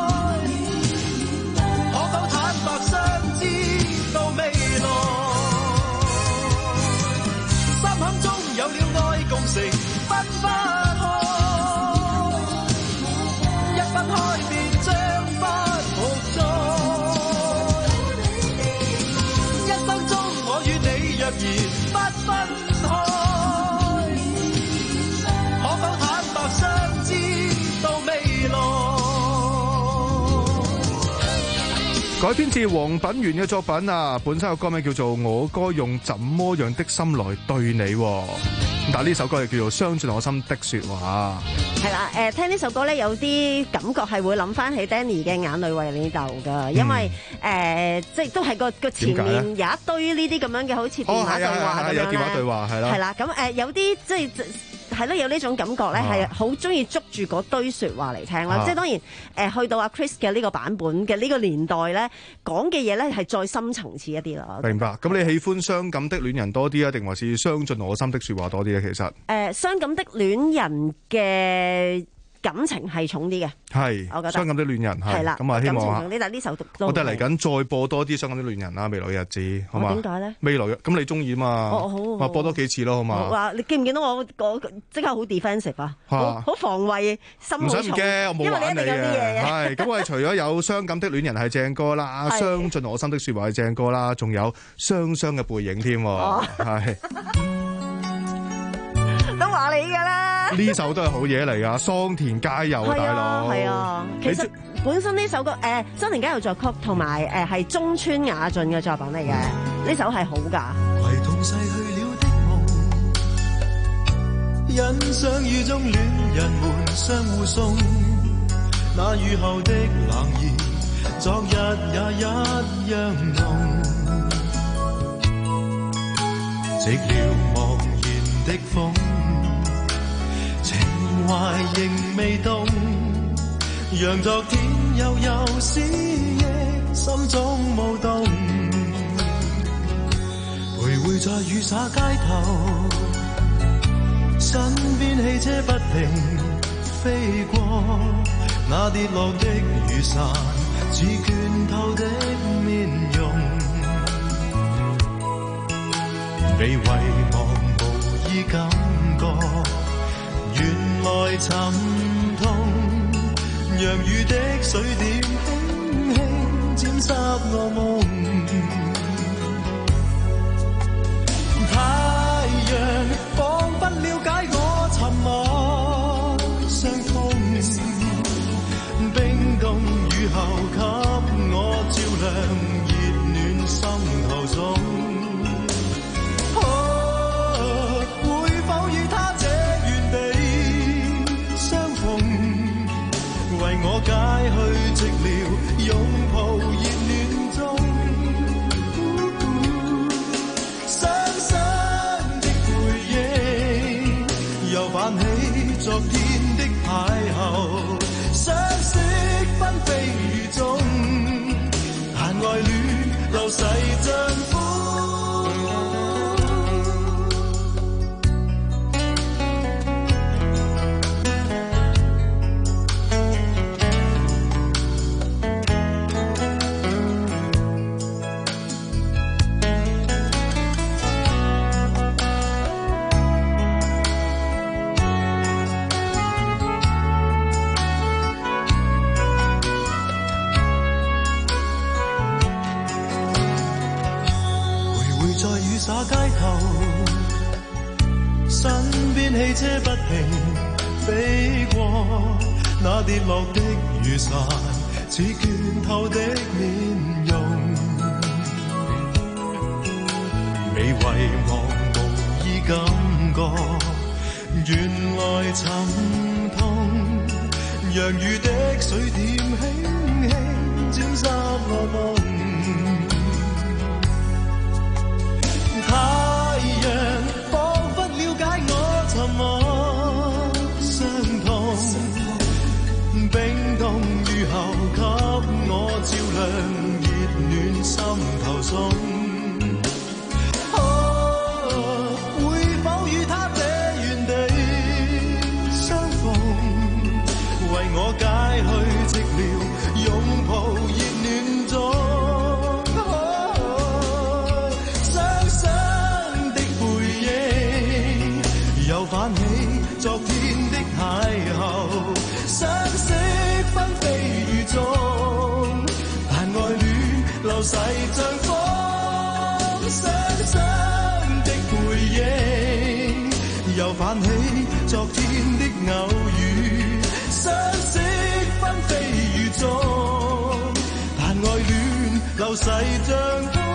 分不開，一分開便將不復再，一生中我與你若然不分開，可否坦白相知到未來。 改編自黃品源嘅作品啊，本身個歌名叫做《我該用怎麼樣的心來對你》。但係呢首歌又叫做《傷盡我心的說話》。 係啦，誒聽呢首歌咧，有啲感覺係會諗翻起 Danny 嘅眼淚為你流㗎，因為誒、嗯呃、即係都係個個前面有一堆呢啲咁樣嘅好似電話對話咁樣咧。有電話對話係啦。係啦，咁誒有啲即係。係咯，有呢種感覺咧，係好中意捉住嗰堆説話嚟聽啦。啊、即係當然，誒、呃、去到阿 Chris 嘅呢個版本嘅呢個年代咧，講嘅嘢咧係再深層次一啲啦。明白。咁你喜歡傷感的戀人多啲啊，定還是傷盡我心的説話多啲咧？其實誒、呃，傷感的戀人嘅感情係重啲嘅，係我覺得傷感的戀人係啦，咁啊希望啊，但係呢首我哋嚟緊再播多啲傷感的戀人啦，未來嘅日子好嘛？點解咧？未來咁你中意啊嘛？我好，我播多幾次咯，好嘛？話你見唔見到我我即刻好 defensive 啊？好防衛心好重，唔使唔驚，我冇玩你嘅。係咁，我哋除咗有傷感的戀人係正歌啦，傷盡我心的説話係正歌啦，仲有雙雙嘅背影添，係都話你㗎啦。呢首都係好嘢嚟噶，桑田佳祐大佬。係啊，其實本身呢首歌誒，桑田佳祐作曲，同埋誒係中村雅俊嘅作品嚟嘅，呢首係好噶。唯同逝去了的夢，欣賞雨中戀人們相互送，那雨後的冷言，昨日也一樣濃。寂寥茫然的風，懷仍未動，讓昨天悠悠思憶心中舞動，徘徊在雨灑街頭，身邊汽車不停飛過，那跌落的雨傘似倦透的面容，被遺忘無意感覺，原來沉痛，讓雨的水點輕輕沾濕我夢。太陽彷彿了解我沉默傷痛，冰凍雨後給我照亮熱暖心頭中。哦，會否與他這原地相逢，為我解去寂寥，擁抱熱暖中。泛起昨天的邂逅，相識紛飛雨中，但愛戀流逝像風。灑街頭，身邊汽車不停飛過，那跌落的雨傘似倦透的面容，未遺忘無意感覺，原來沉痛，讓雨的水點輕輕沾濕我夢。太陽彷彿了解我沉默傷痛，冰凍雨後給我照亮熱暖心頭中。哦，會否與他這原地相逢，為我解去寂寥，擁抱熱暖中。泛起昨天的邂逅，相識紛飛雨中，但愛戀流逝像風，雙雙的背影，又泛起昨天的偶遇，相識紛飛雨中，但愛戀流逝像風。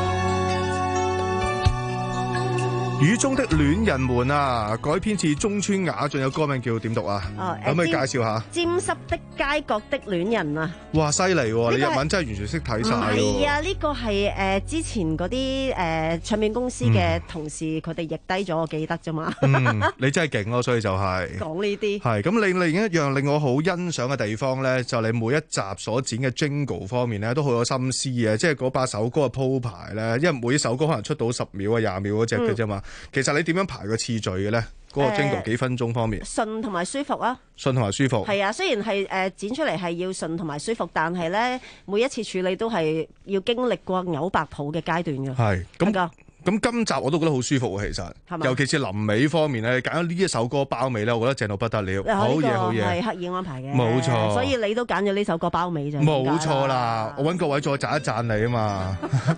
雨中的戀人們啊，改編自中村雅俊，有歌名叫點讀啊？ 哦， 可唔可以介紹下？ 沾濕的街角的戀人啊！ 哇，犀利喎！你日文真係完全識睇晒喎。 唔係啊，呢個係誒之前嗰啲誒唱片公司嘅同事，佢哋譯低咗，我記得啫嘛。 嗯，你真係勁咯，所以就係講呢啲。 係咁，另另一樣令我好欣賞嘅地方咧，就你每一集所剪嘅 jingle 方面咧，都好有心思嘅，即係嗰把首歌嘅鋪排咧，因為每一首歌可能出到十秒啊、廿秒嗰隻嘅啫嘛。其實你點樣排個次序嘅咧？嗰、那個 jingle 幾分鐘方面， 順同埋舒服啊！ 順同埋舒服係啊，雖然係誒、呃、剪出嚟係要順同埋舒服，但係咧每一次處理都係要經歷過嘔白泡嘅階段嘅。 係咁咁今集我都覺得好舒服喎，其實，尤其是臨尾方面咧，揀咗呢一首歌包尾咧，我覺得正到不得了，好嘢好嘢， 係刻意安排嘅， 冇錯。 所以你都揀咗呢首歌包尾啫， 冇錯啦。我揾各位再讚一讚你啊嘛，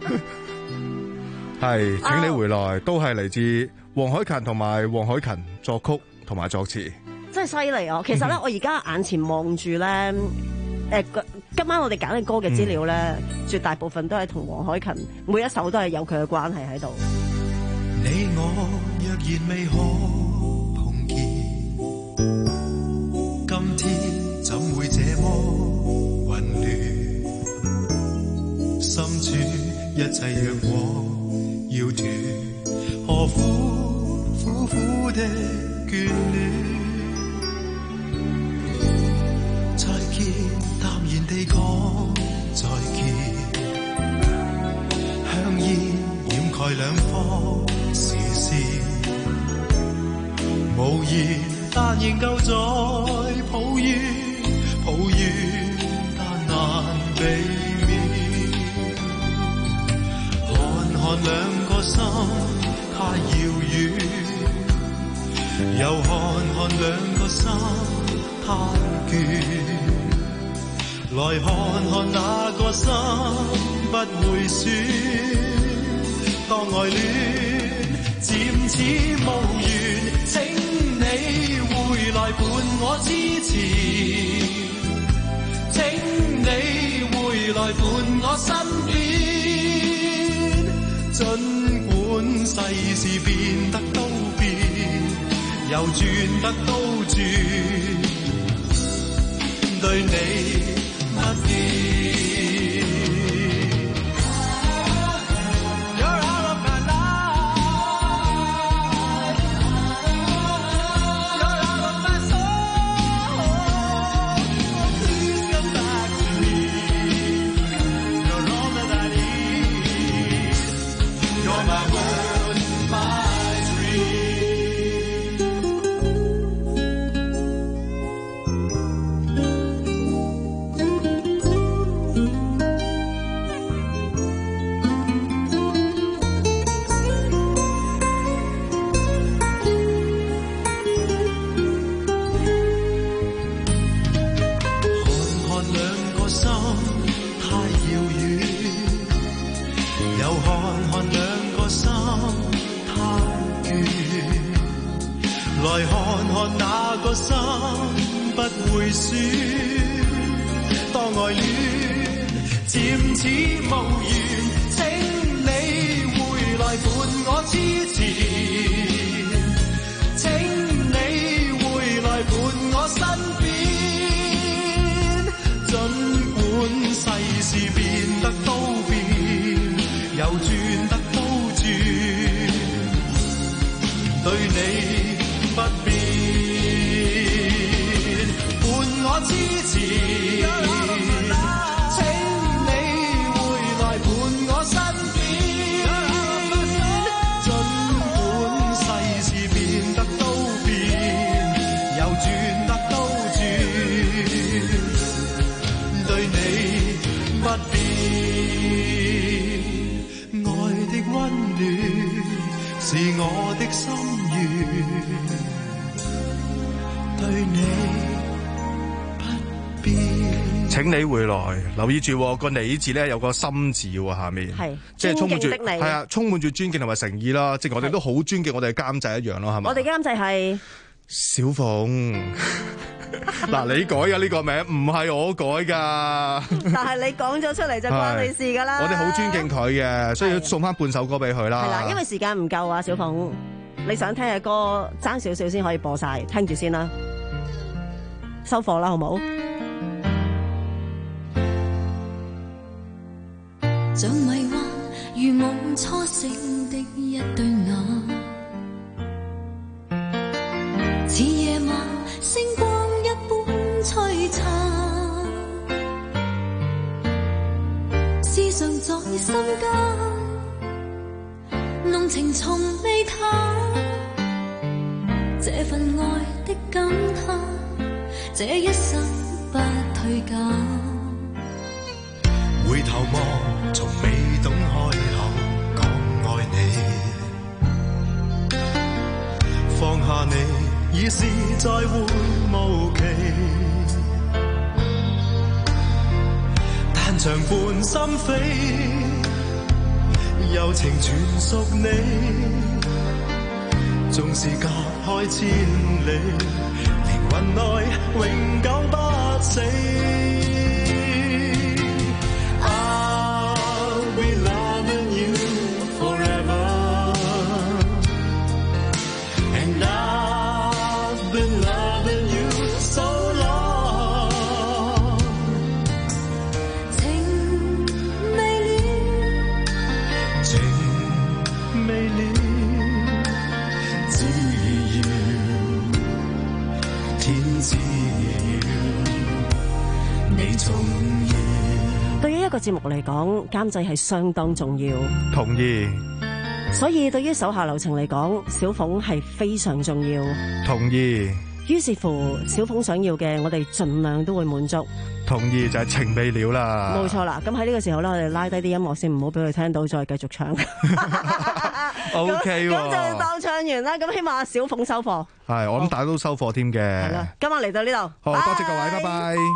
係請你回來，啊、都係嚟自黃凱芹同埋黃凱芹作曲同埋作詞， 真係犀利啊！其實咧，我而家眼前望住咧。誒，今晚我哋揀嘅歌嘅資料咧，嗯、絕大部分都係同黃凱芹每一首都係有佢嘅關係喺度。 你我若然未可碰見，今天怎會這麼混亂？深處一切若果要斷，何苦苦苦的眷戀？再見，淡然地講再見，香煙掩蓋兩方視線，無言但仍舊在抱怨。 地面，看看兩個心太遙遠，又看看兩個心太倦，來看看那個心不會酸，當愛戀漸似無緣，請你回來伴我支持，請你回來伴我身邊，儘管世事變得都變，又轉得都轉，對你不變。請你回來，留意住個你字咧，有個心字喎，下面係即係充滿住係啊，充滿住尊敬同埋誠意啦。即係我哋都好尊敬我哋嘅監製一樣咯，係咪？ 我哋監製係小鳳。嗱，你改嘅呢個名唔係我改㗎， 但係你講咗出嚟就關你事㗎啦。 我哋好尊敬佢嘅，所以要送翻半首歌俾佢啦。 係啦，因為時間唔夠啊，小鳳，你想聽嘅歌爭少少先可以播晒，聽住先啦，收貨啦，好冇？ 像迷幻如夢初醒的一對眼，似夜晚星光一般璀璨，思想在心間，濃情從未淡，這份愛的感嘆，這一生不退減。 回頭望，從未懂開口講愛你，放下你已是再會無期，但長伴心扉，柔情全屬你，縱是隔開千里，靈魂內永久不死。 對於一個節目嚟講，監製係相當重要。 同意。 所以對於手下留情嚟講，小鳳係非常重要。 同意。 於是乎，小鳳想要嘅，我哋盡量都會滿足。 同意就係情未了啦。 冇錯啦，咁喺呢個時候咧，我哋拉低啲音樂先，唔好俾佢聽到，再繼續唱。 O K 喎， 咁就當唱完啦。咁希望阿小鳳收貨。 係，我諗大家都收貨添嘅。 係啦，今晚嚟到呢度。 好，多謝各位，拜拜。